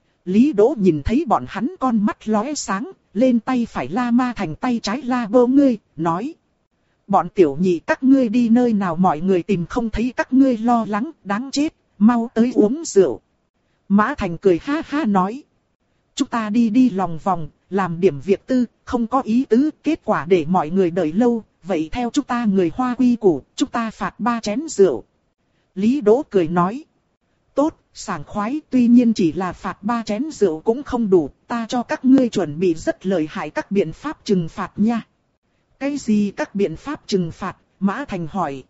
Lý Đỗ nhìn thấy bọn hắn con mắt lóe sáng, lên tay phải la Ma Thành tay trái la bô ngươi, nói. Bọn tiểu nhị các ngươi đi nơi nào mọi người tìm không thấy các ngươi lo lắng, đáng chết, mau tới uống rượu. Mã Thành cười ha ha nói. Chúng ta đi đi lòng vòng, làm điểm việc tư, không có ý tứ, kết quả để mọi người đợi lâu, vậy theo chúng ta người Hoa quy củ, chúng ta phạt ba chén rượu. Lý Đỗ cười nói. Tốt, sảng khoái, tuy nhiên chỉ là phạt ba chén rượu cũng không đủ, ta cho các ngươi chuẩn bị rất lợi hại các biện pháp trừng phạt nha. Cái gì các biện pháp trừng phạt? Mã Thành hỏi.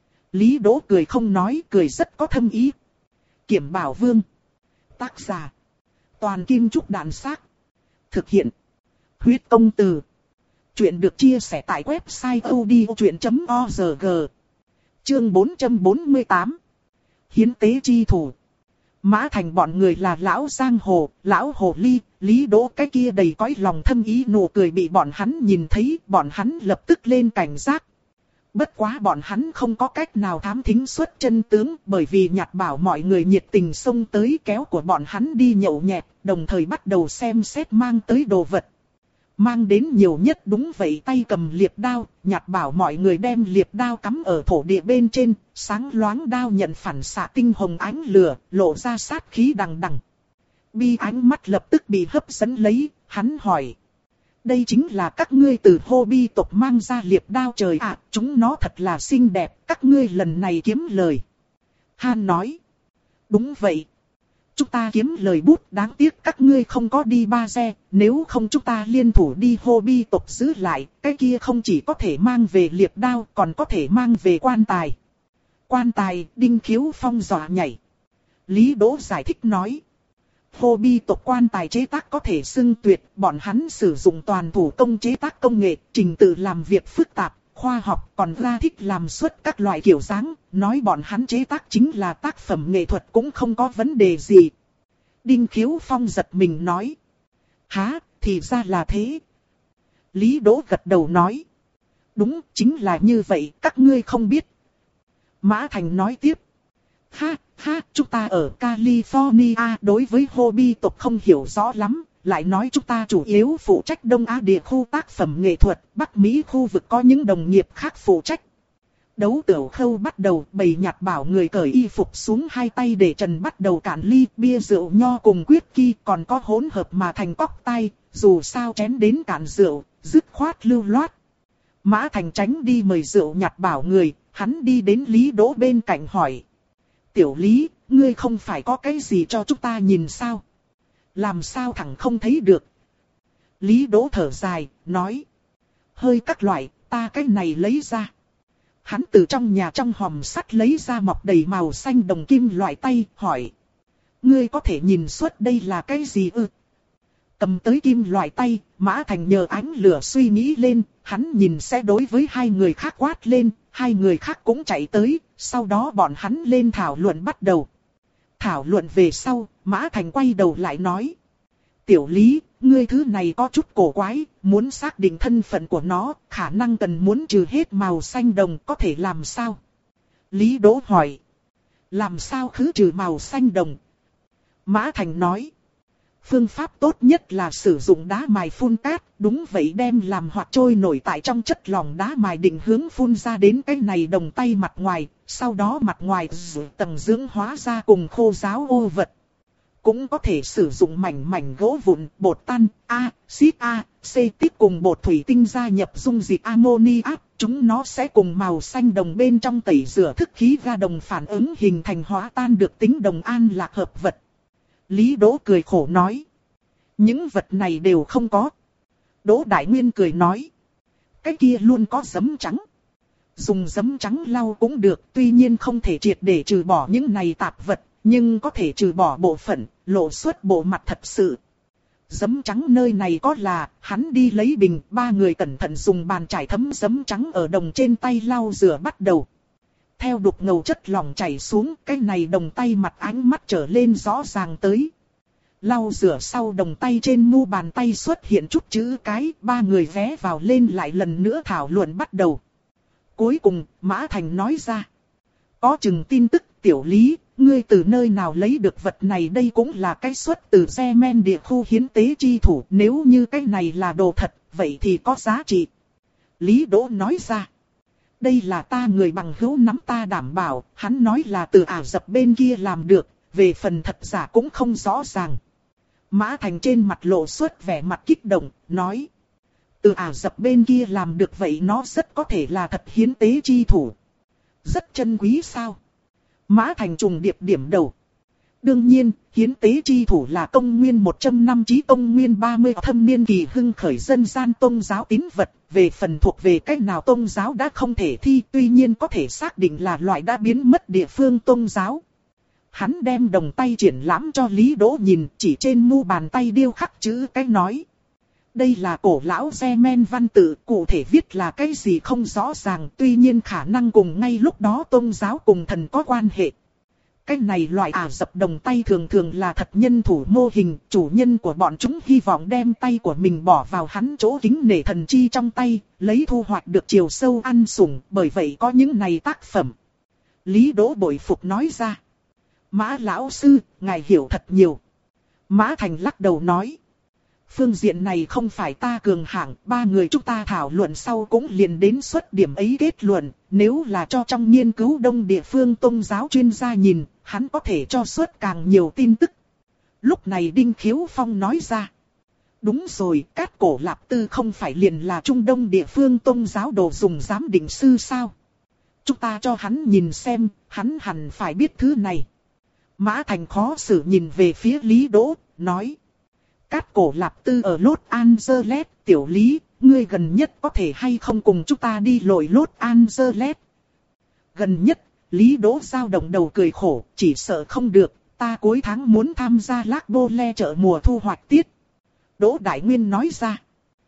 Lý Đỗ cười không nói, cười rất có thâm ý. Kiểm Bảo Vương. Tác giả. Toàn Kim Trúc Đàn Xác. Thực hiện. Huyết Công Từ. Chuyện được chia sẻ tại website odchuyện chấm org. Chương bốn trăm bốn mươi tám. Hiến tế chi thủ. Mã Thành bọn người là lão giang hồ, lão hồ ly, Lý Đỗ cái kia đầy cõi lòng thâm ý nụ cười bị bọn hắn nhìn thấy, bọn hắn lập tức lên cảnh giác. Bất quá bọn hắn không có cách nào thám thính xuất chân tướng, bởi vì nhặt bảo mọi người nhiệt tình xông tới kéo của bọn hắn đi nhậu nhẹt, đồng thời bắt đầu xem xét mang tới đồ vật. Mang đến nhiều nhất đúng vậy tay cầm liệp đao, nhặt bảo mọi người đem liệp đao cắm ở thổ địa bên trên, sáng loáng đao nhận phản xạ tinh hồng ánh lửa, lộ ra sát khí đằng đằng. Bi ánh mắt lập tức bị hấp dẫn lấy, hắn hỏi. Đây chính là các ngươi từ hô bi tộc mang ra liệp đao trời ạ, à, chúng nó thật là xinh đẹp, các ngươi lần này kiếm lời. Han nói. Đúng vậy. Chúng ta kiếm lời bút, đáng tiếc các ngươi không có đi ba xe, nếu không chúng ta liên thủ đi hô bi tộc giữ lại, cái kia không chỉ có thể mang về liệp đao, còn có thể mang về quan tài. Quan tài, Đinh Khiếu Phong dọa nhảy. Lý Đỗ giải thích nói. Hô bi tộc quan tài chế tác có thể xưng tuyệt, bọn hắn sử dụng toàn thủ công chế tác công nghệ, trình tự làm việc phức tạp, khoa học, còn ra thích làm xuất các loại kiểu dáng, nói bọn hắn chế tác chính là tác phẩm nghệ thuật cũng không có vấn đề gì. Đinh Khiếu Phong giật mình nói. Hả, thì ra là thế. Lý Đỗ gật đầu nói. Đúng, chính là như vậy, các ngươi không biết. Mã Thành nói tiếp. Ha, ha, chúng ta ở California đối với hobby tộc không hiểu rõ lắm, lại nói chúng ta chủ yếu phụ trách Đông Á địa khu tác phẩm nghệ thuật, Bắc Mỹ khu vực có những đồng nghiệp khác phụ trách. Đấu tiểu khâu bắt đầu, bầy nhạt bảo người cởi y phục xuống, hai tay để trần bắt đầu cạn ly, bia rượu nho cùng quyết kỳ, còn có hỗn hợp mà thành cóc tay, dù sao chén đến cạn rượu, dứt khoát lưu loát. Mã Thành tránh đi mời rượu nhạt bảo người, hắn đi đến Lý Đỗ bên cạnh hỏi. Tiểu Lý, ngươi không phải có cái gì cho chúng ta nhìn sao? Làm sao thẳng không thấy được? Lý Đỗ thở dài, nói. Hơi các loại, ta cái này lấy ra. Hắn từ trong nhà trong hòm sắt lấy ra mọc đầy màu xanh đồng kim loại tay, hỏi. Ngươi có thể nhìn xuất đây là cái gì ư? Cầm tới kim loại tay, Mã Thành nhờ ánh lửa suy nghĩ lên, hắn nhìn sẽ đối với hai người khác quát lên, hai người khác cũng chạy tới, sau đó bọn hắn lên thảo luận bắt đầu. Thảo luận về sau, Mã Thành quay đầu lại nói. Tiểu Lý, ngươi thứ này có chút cổ quái, muốn xác định thân phận của nó, khả năng cần muốn trừ hết màu xanh đồng, có thể làm sao? Lý Đỗ hỏi. Làm sao khứ trừ màu xanh đồng? Mã Thành nói. Phương pháp tốt nhất là sử dụng đá mài phun cát, đúng vậy đem làm hoạt trôi nổi tại trong chất lỏng đá mài định hướng phun ra đến cái này đồng tay mặt ngoài, sau đó mặt ngoài rửa tầng dưỡng hóa ra cùng khô ráo ô vật. Cũng có thể sử dụng mảnh mảnh gỗ vụn, bột tan, A, xít A, C tích cùng bột thủy tinh gia nhập dung dịch ammoniac, chúng nó sẽ cùng màu xanh đồng bên trong tẩy rửa thức khí ga đồng phản ứng hình thành hóa tan được tính đồng an lạc hợp vật. Lý Đỗ cười khổ nói. Những vật này đều không có. Đỗ Đại Nguyên cười nói. Cái kia luôn có giấm trắng. Dùng giấm trắng lau cũng được, tuy nhiên không thể triệt để trừ bỏ những này tạp vật, nhưng có thể trừ bỏ bộ phận, lộ xuất bộ mặt thật sự. Giấm trắng nơi này có là, hắn đi lấy bình, ba người cẩn thận dùng bàn chải thấm giấm trắng ở đồng trên tay lau rửa bắt đầu. Theo đục ngầu chất lỏng chảy xuống, cái này đồng tay mặt ánh mắt trở lên rõ ràng tới. Lau rửa sau đồng tay trên mu bàn tay xuất hiện chút chữ cái, ba người vé vào lên lại lần nữa thảo luận bắt đầu. Cuối cùng, Mã Thành nói ra. Có chừng tin tức, Tiểu Lý, ngươi từ nơi nào lấy được vật này, đây cũng là cái xuất từ xe men địa khu hiến tế chi thủ, nếu như cái này là đồ thật, vậy thì có giá trị. Lý Đỗ nói ra. Đây là ta người bằng hữu nắm ta đảm bảo, hắn nói là từ Ả Rập bên kia làm được, về phần thật giả cũng không rõ ràng. Mã Thành trên mặt lộ xuất vẻ mặt kích động, nói. Từ Ả Rập bên kia làm được vậy nó rất có thể là thật hiến tế chi thủ. Rất chân quý sao? Mã Thành trùng điệp điểm đầu. Đương nhiên, hiến tế chi thủ là công nguyên một trăm năm chí công nguyên ba mươi thâm niên kỳ hưng khởi dân gian tôn giáo tín vật, về phần thuộc về cách nào tôn giáo đã không thể thi, tuy nhiên có thể xác định là loại đã biến mất địa phương tôn giáo. Hắn đem đồng tay triển lãm cho Lý Đỗ nhìn, chỉ trên mu bàn tay điêu khắc chữ cái nói. Đây là cổ lão Yemen văn tự, cụ thể viết là cái gì không rõ ràng, tuy nhiên khả năng cùng ngay lúc đó tôn giáo cùng thần có quan hệ. Cái này loại Ả Rập đồng tay thường thường là thật nhân thủ mô hình, chủ nhân của bọn chúng hy vọng đem tay của mình bỏ vào hắn chỗ kính nể thần chi trong tay, lấy thu hoạch được chiều sâu ăn sủng, bởi vậy có những này tác phẩm. Lý Đỗ bội phục nói ra. Mã lão sư, ngài hiểu thật nhiều. Mã Thành lắc đầu nói. Phương diện này không phải ta cường hạng, ba người chúng ta thảo luận sau cũng liền đến xuất điểm ấy kết luận, nếu là cho trong nghiên cứu đông địa phương tôn giáo chuyên gia nhìn, hắn có thể cho xuất càng nhiều tin tức. Lúc này Đinh Khiếu Phong nói ra. Đúng rồi, Cát Cổ Lạp Tư không phải liền là Trung Đông địa phương tôn giáo đồ dùng giám định sư sao? Chúng ta cho hắn nhìn xem, hắn hẳn phải biết thứ này. Mã Thành khó xử nhìn về phía Lý Đỗ, nói. Cát Cổ Lạp Tư ở Los Angeles, Tiểu Lý, ngươi gần nhất có thể hay không cùng chúng ta đi lội Los Angeles? Gần nhất, Lý Đỗ dao động đầu cười khổ, chỉ sợ không được, ta cuối tháng muốn tham gia Lác Bô Le chợ mùa thu hoạch tiết. Đỗ Đại Nguyên nói ra.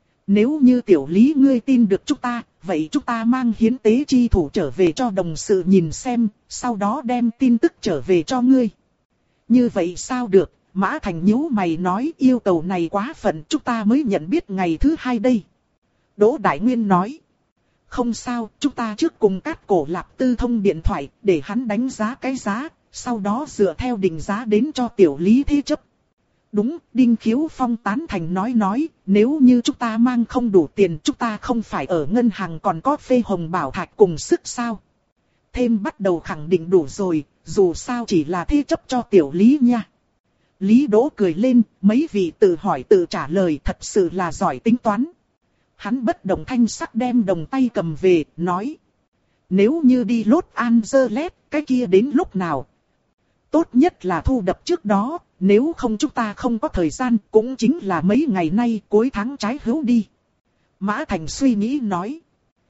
Nếu như tiểu Lý ngươi tin được chúng ta, vậy chúng ta mang hiến tế chi thủ trở về cho đồng sự nhìn xem, sau đó đem tin tức trở về cho ngươi. Như vậy sao được, Mã Thành nhíu mày nói yêu cầu này quá phận, chúng ta mới nhận biết ngày thứ hai đây. Đỗ Đại Nguyên nói. Không sao, chúng ta trước cùng Cát Cổ Lạp Tư thông điện thoại, để hắn đánh giá cái giá, sau đó dựa theo định giá đến cho tiểu Lý thế chấp. Đúng, Đinh Khiếu Phong tán thành nói nói, nếu như chúng ta mang không đủ tiền, chúng ta không phải ở ngân hàng còn có phê hồng bảo thạch cùng sức sao. Thêm bắt đầu khẳng định đủ rồi, dù sao chỉ là thế chấp cho tiểu Lý nha. Lý Đỗ cười lên, mấy vị tự hỏi tự trả lời thật sự là giỏi tính toán. Hắn bất động thanh sắc đem đồng tay cầm về, nói. Nếu như đi Los Angeles, cái kia đến lúc nào? Tốt nhất là thu đập trước đó, nếu không chúng ta không có thời gian, cũng chính là mấy ngày nay cuối tháng trái hữu đi. Mã Thành suy nghĩ nói.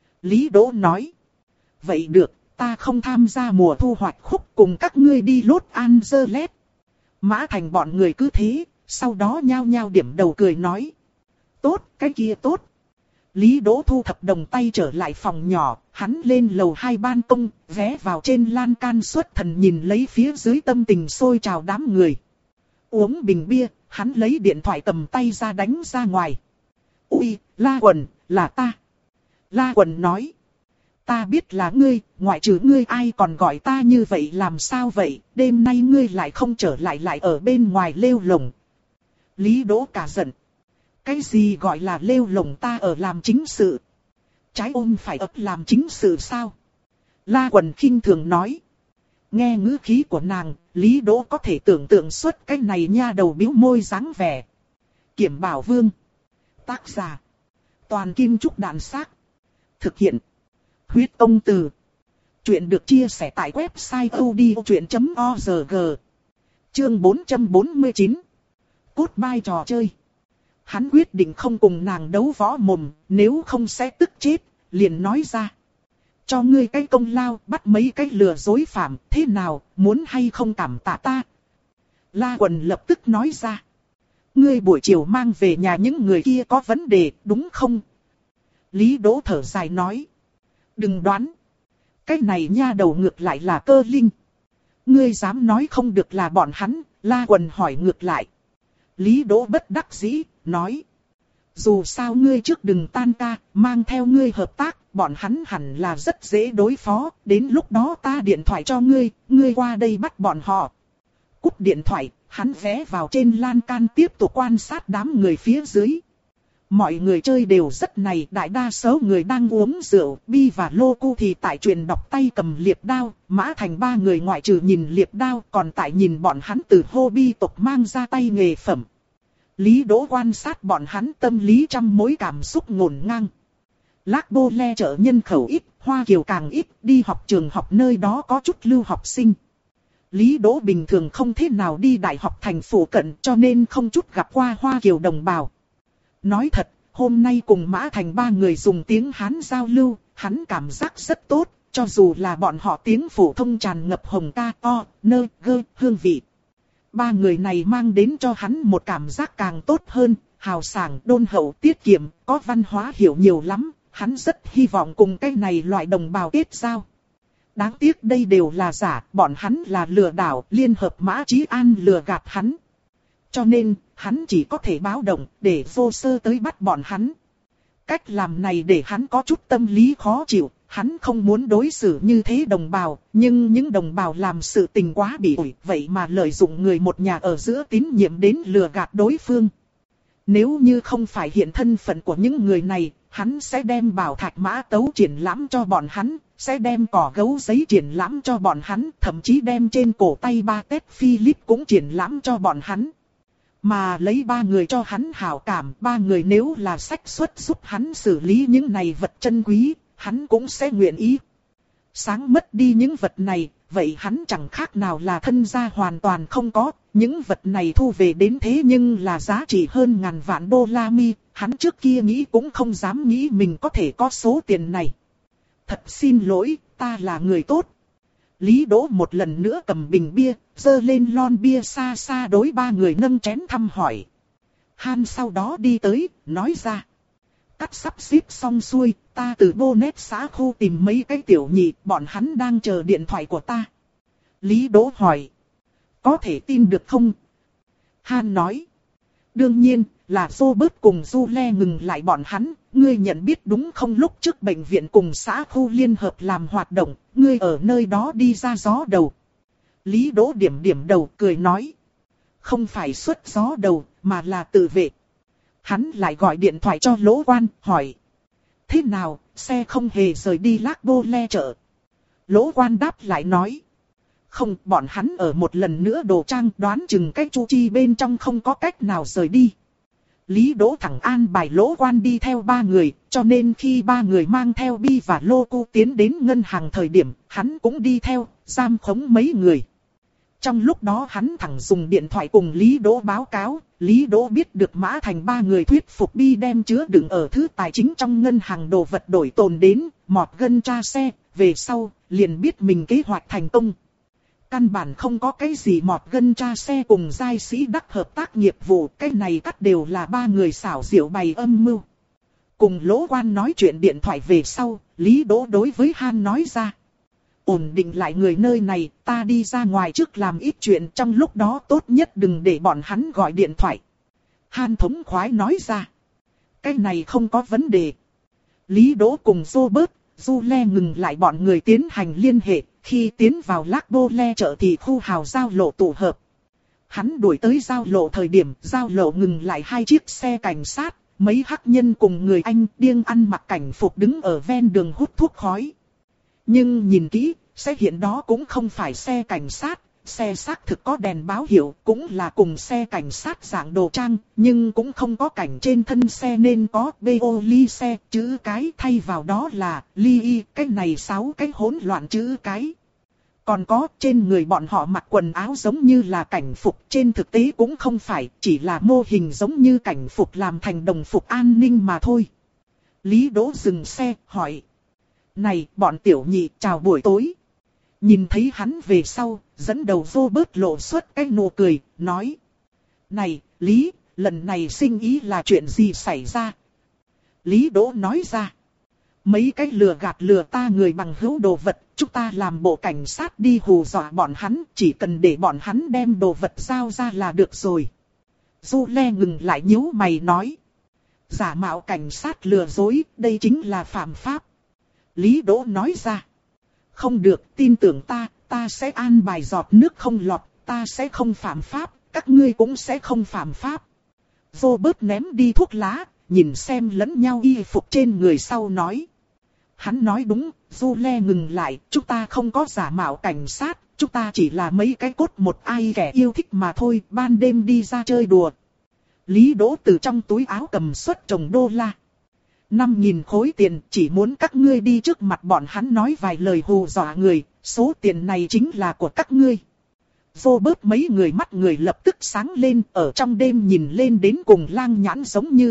Lý Đỗ nói. Vậy được, ta không tham gia mùa thu hoạch khúc cùng các ngươi đi Los Angeles. Mã Thành bọn người cứ thế, sau đó nhao nhao điểm đầu cười nói. Tốt, cái kia tốt. Lý Đỗ thu thập đồng tay trở lại phòng nhỏ, hắn lên lầu hai ban công, ghé vào trên lan can xuất thần nhìn lấy phía dưới tâm tình sôi trào đám người. Uống bình bia, hắn lấy điện thoại cầm tay ra đánh ra ngoài. Ui, La Quần, là ta. La Quần nói. Ta biết là ngươi, ngoại trừ ngươi ai còn gọi ta như vậy làm sao vậy, đêm nay ngươi lại không trở lại lại ở bên ngoài lêu lồng. Lý Đỗ cả giận. Cái gì gọi là lêu lồng, ta ở làm chính sự. Trái ôm phải ấp làm chính sự sao? La Quần khinh thường nói. Nghe ngữ khí của nàng, Lý Đỗ có thể tưởng tượng xuất cái này nha đầu bĩu môi dáng vẻ. Kiểm Bảo Vương. Tác giả. Toàn Kim Trúc Đàn Xác. Thực hiện. Huyết Công Từ. Chuyện được chia sẻ tại website odchuyện chấm org. Chương bốn trăm bốn mươi chín. Cốt bai trò chơi. Hắn quyết định không cùng nàng đấu võ mồm, nếu không sẽ tức chết, liền nói ra. Cho ngươi cái công lao, bắt mấy cái lừa dối phạm, thế nào, muốn hay không cảm tạ ta? La Quần lập tức nói ra. Ngươi buổi chiều mang về nhà những người kia có vấn đề, đúng không? Lý Đỗ thở dài nói. Đừng đoán. Cái này nha đầu ngược lại là Cơ Linh. Ngươi dám nói không được là bọn hắn, La Quần hỏi ngược lại. Lý Đỗ bất đắc dĩ, nói. Dù sao ngươi trước đừng tan ca, mang theo ngươi hợp tác, bọn hắn hẳn là rất dễ đối phó, đến lúc đó ta điện thoại cho ngươi, ngươi qua đây bắt bọn họ. Cúp điện thoại, hắn ghé vào trên lan can tiếp tục quan sát đám người phía dưới. Mọi người chơi đều rất này, đại đa số người đang uống rượu, Bi và Lô Cu thì tại truyền đọc tay cầm liệp đao, Mã Thành ba người ngoại trừ nhìn liệp đao, còn tại nhìn bọn hắn từ hô Bi tộc mang ra tay nghề phẩm. Lý Đỗ quan sát bọn hắn tâm lý trăm mối cảm xúc ngổn ngang. Lác Bô Le chợ nhân khẩu ít, Hoa Kiều càng ít, đi học trường học nơi đó có chút lưu học sinh. Lý Đỗ bình thường không thế nào đi đại học thành phủ cận cho nên không chút gặp qua Hoa Kiều đồng bào. Nói thật, hôm nay cùng Mã Thành ba người dùng tiếng Hán giao lưu, hắn cảm giác rất tốt, cho dù là bọn họ tiếng phổ thông tràn ngập hồng ca, o, nơ, gơ, hương vị. Ba người này mang đến cho hắn một cảm giác càng tốt hơn, hào sảng, đôn hậu, tiết kiệm, có văn hóa hiểu nhiều lắm, hắn rất hy vọng cùng cái này loại đồng bào kết giao. Đáng tiếc đây đều là giả, bọn hắn là lừa đảo, liên hợp Mã Chí An lừa gạt hắn. Cho nên, hắn chỉ có thể báo động, để vô sơ tới bắt bọn hắn. Cách làm này để hắn có chút tâm lý khó chịu, hắn không muốn đối xử như thế đồng bào, nhưng những đồng bào làm sự tình quá bị ổi, vậy mà lợi dụng người một nhà ở giữa tín nhiệm đến lừa gạt đối phương. Nếu như không phải hiện thân phận của những người này, hắn sẽ đem bảo thạch mã tấu triển lãm cho bọn hắn, sẽ đem cỏ gấu giấy triển lãm cho bọn hắn, thậm chí đem trên cổ tay ba tét Philip cũng triển lãm cho bọn hắn. Mà lấy ba người cho hắn hảo cảm, ba người nếu là sách xuất giúp hắn xử lý những này vật chân quý, hắn cũng sẽ nguyện ý. Sáng mất đi những vật này, vậy hắn chẳng khác nào là thân gia hoàn toàn không có, những vật này thu về đến thế nhưng là giá trị hơn ngàn vạn đô la mi, hắn trước kia nghĩ cũng không dám nghĩ mình có thể có số tiền này. Thật xin lỗi, ta là người tốt. Lý Đỗ một lần nữa cầm bình bia, dơ lên lon bia xa xa đối ba người nâng chén thăm hỏi. Han sau đó đi tới, nói ra. Cắt sắp xếp xong xuôi, ta từ Bonnet xã khu tìm mấy cái tiểu nhị, bọn hắn đang chờ điện thoại của ta. Lý Đỗ hỏi. Có thể tin được không? Han nói. Đương nhiên, là Robert cùng Zule ngừng lại bọn hắn. Ngươi nhận biết đúng không, lúc trước bệnh viện cùng xã khu liên hợp làm hoạt động, ngươi ở nơi đó đi ra gió đầu. Lý Đỗ điểm điểm đầu cười nói. Không phải xuất gió đầu, mà là tự vệ. Hắn lại gọi điện thoại cho Lỗ Quan, hỏi. Thế nào, xe không hề rời đi Lac Bole chợ. Lỗ Quan đáp lại nói. Không, bọn hắn ở một lần nữa đồ trang, đoán chừng cái chu chi bên trong không có cách nào rời đi. Lý Đỗ thẳng an bài Lỗ Quan đi theo ba người, cho nên khi ba người mang theo Bi và Lô Cu tiến đến ngân hàng thời điểm, hắn cũng đi theo, giam khống mấy người. Trong lúc đó hắn thẳng dùng điện thoại cùng Lý Đỗ báo cáo, Lý Đỗ biết được Mã Thành ba người thuyết phục Bi đem chứa đựng ở thứ tài chính trong ngân hàng đồ vật đổi tồn đến, mọt gân tra xe, về sau, liền biết mình kế hoạch thành công. Căn bản không có cái gì mọt gân tra xe cùng giai sĩ đắc hợp tác nghiệp vụ, cái này cắt đều là ba người xảo diệu bày âm mưu. Cùng Lỗ Quan nói chuyện điện thoại về sau, Lý Đỗ đối với Han nói ra. Ổn định lại người nơi này, ta đi ra ngoài trước làm ít chuyện, trong lúc đó tốt nhất đừng để bọn hắn gọi điện thoại. Han thống khoái nói ra. Cái này không có vấn đề. Lý Đỗ cùng Robert, Zule ngừng lại bọn người tiến hành liên hệ, khi tiến vào Lac Bole chợ thì khu hào giao lộ tụ hợp. Hắn đuổi tới giao lộ thời điểm, giao lộ ngừng lại hai chiếc xe cảnh sát, mấy hắc nhân cùng người Anh điên ăn mặc cảnh phục đứng ở ven đường hút thuốc khói. Nhưng nhìn kỹ, xe hiện đó cũng không phải xe cảnh sát, xe xác thực có đèn báo hiệu, cũng là cùng xe cảnh sát dạng đồ trang, nhưng cũng không có cảnh trên thân xe nên có bê ô ly xe, chữ cái thay vào đó là ly y, cái này sáu cái hỗn loạn chữ cái. Còn có trên người bọn họ mặc quần áo giống như là cảnh phục, trên thực tế cũng không phải, chỉ là mô hình giống như cảnh phục làm thành đồng phục an ninh mà thôi. Lý Đỗ dừng xe, hỏi. Này, bọn tiểu nhị, chào buổi tối. Nhìn thấy hắn về sau, dẫn đầu Robert lộ xuất cái nụ cười, nói. Này, Lý, lần này sinh ý là chuyện gì xảy ra? Lý Đỗ nói ra. Mấy cái lừa gạt lừa ta người bằng hữu đồ vật, chúng ta làm bộ cảnh sát đi hù dọa bọn hắn, chỉ cần để bọn hắn đem đồ vật giao ra là được rồi. Zule ngừng lại nhíu mày nói. Giả mạo cảnh sát lừa dối, đây chính là phạm pháp. Lý Đỗ nói ra. Không được, tin tưởng ta, ta sẽ an bài giọt nước không lọt, ta sẽ không phạm pháp, các ngươi cũng sẽ không phạm pháp. Robert ném đi thuốc lá, nhìn xem lẫn nhau y phục trên người sau nói. Hắn nói đúng, Zule ngừng lại, chúng ta không có giả mạo cảnh sát, chúng ta chỉ là mấy cái cốt một ai kẻ yêu thích mà thôi, ban đêm đi ra chơi đùa. Lý Đỗ từ trong túi áo cầm suất chồng đô la. Năm nghìn khối tiền, chỉ muốn các ngươi đi trước mặt bọn hắn nói vài lời hù dọa người, số tiền này chính là của các ngươi. Robert mấy người mắt người lập tức sáng lên, ở trong đêm nhìn lên đến cùng lang nhãn giống như.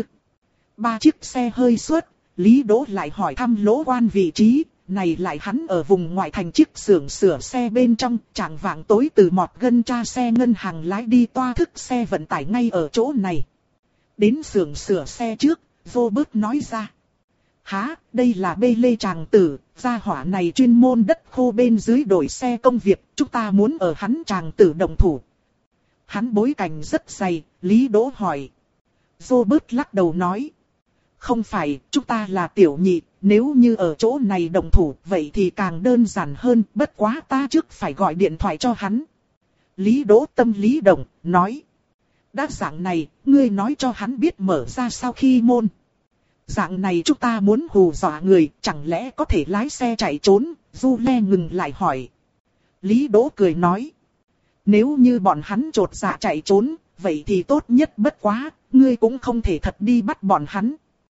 Ba chiếc xe hơi xuất, Lý Đỗ lại hỏi thăm Lỗ Quan vị trí, này lại hắn ở vùng ngoại thành chiếc xưởng sửa xe bên trong, chạng vạng tối từ mọt gân tra xe ngân hàng lái đi toa thức xe vận tải ngay ở chỗ này. Đến xưởng sửa xe trước, Robert nói ra. Hả, đây là bê lê tràng tử, gia hỏa này chuyên môn đất khô bên dưới đổi xe công việc, chúng ta muốn ở hắn tràng tử động thủ. Hắn bối cảnh rất dày, Lý Đỗ hỏi. Robert lắc đầu nói. Không phải, chúng ta là tiểu nhị, nếu như ở chỗ này động thủ, vậy thì càng đơn giản hơn, bất quá ta trước phải gọi điện thoại cho hắn. Lý Đỗ tâm lý động, nói. Đã dạng này, ngươi nói cho hắn biết mở ra sau khi môn. Dạng này chúng ta muốn hù dọa người, chẳng lẽ có thể lái xe chạy trốn, Zule ngừng lại hỏi. Lý Đỗ cười nói. Nếu như bọn hắn trột dạ chạy trốn, vậy thì tốt nhất bất quá, ngươi cũng không thể thật đi bắt bọn hắn.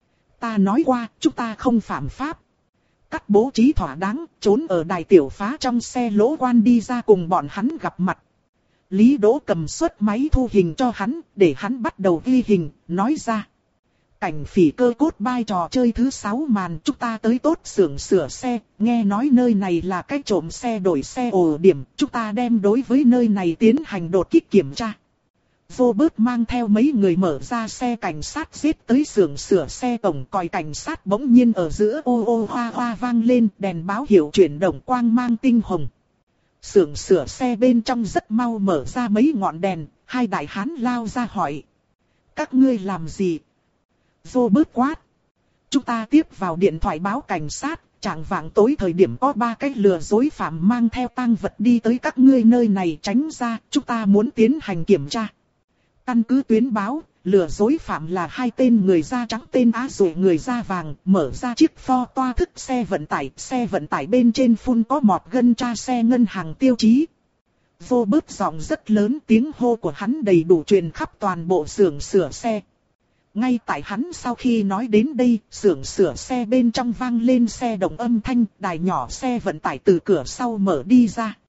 Ta nói qua, chúng ta không phạm pháp. Cắt bố trí thỏa đáng, trốn ở đài tiểu phá trong xe Lỗ Quan đi ra cùng bọn hắn gặp mặt. Lý Đỗ cầm suất máy thu hình cho hắn, để hắn bắt đầu ghi hình, nói ra. cảnh phỉ cơ cốt bai trò chơi thứ sáu màn, chúng ta tới tốt xưởng sửa xe, nghe nói nơi này là cái trộm xe đổi xe ổ điểm, chúng ta đem đối với nơi này tiến hành đột kích kiểm tra. Robert mang theo mấy người mở ra xe cảnh sát giết tới xưởng sửa xe, tổng còi cảnh sát bỗng nhiên ở giữa ô ô hoa hoa vang lên, đèn báo hiệu chuyển động quang mang tinh hồng. Xưởng sửa xe bên trong rất mau mở ra mấy ngọn đèn, hai đại hán lao ra hỏi. Các ngươi làm gì? Robert quát. Chúng ta tiếp vào điện thoại báo cảnh sát, chạng vạng tối thời điểm có ba cái lừa dối phạm mang theo tang vật đi tới các ngươi nơi này, tránh ra, chúng ta muốn tiến hành kiểm tra. Căn cứ tuyến báo, lừa dối phạm là hai tên người da trắng tên Á rồi người da vàng, mở ra chiếc Ford toa thức xe vận tải, xe vận tải bên trên phun có mọt gân tra xe ngân hàng tiêu chí. Robert giọng rất lớn, tiếng hô của hắn đầy đủ truyền khắp toàn bộ xưởng sửa xe. Ngay tại hắn sau khi nói đến đây, xưởng sửa xe bên trong vang lên xe động âm thanh, đài nhỏ xe vận tải từ cửa sau mở đi ra.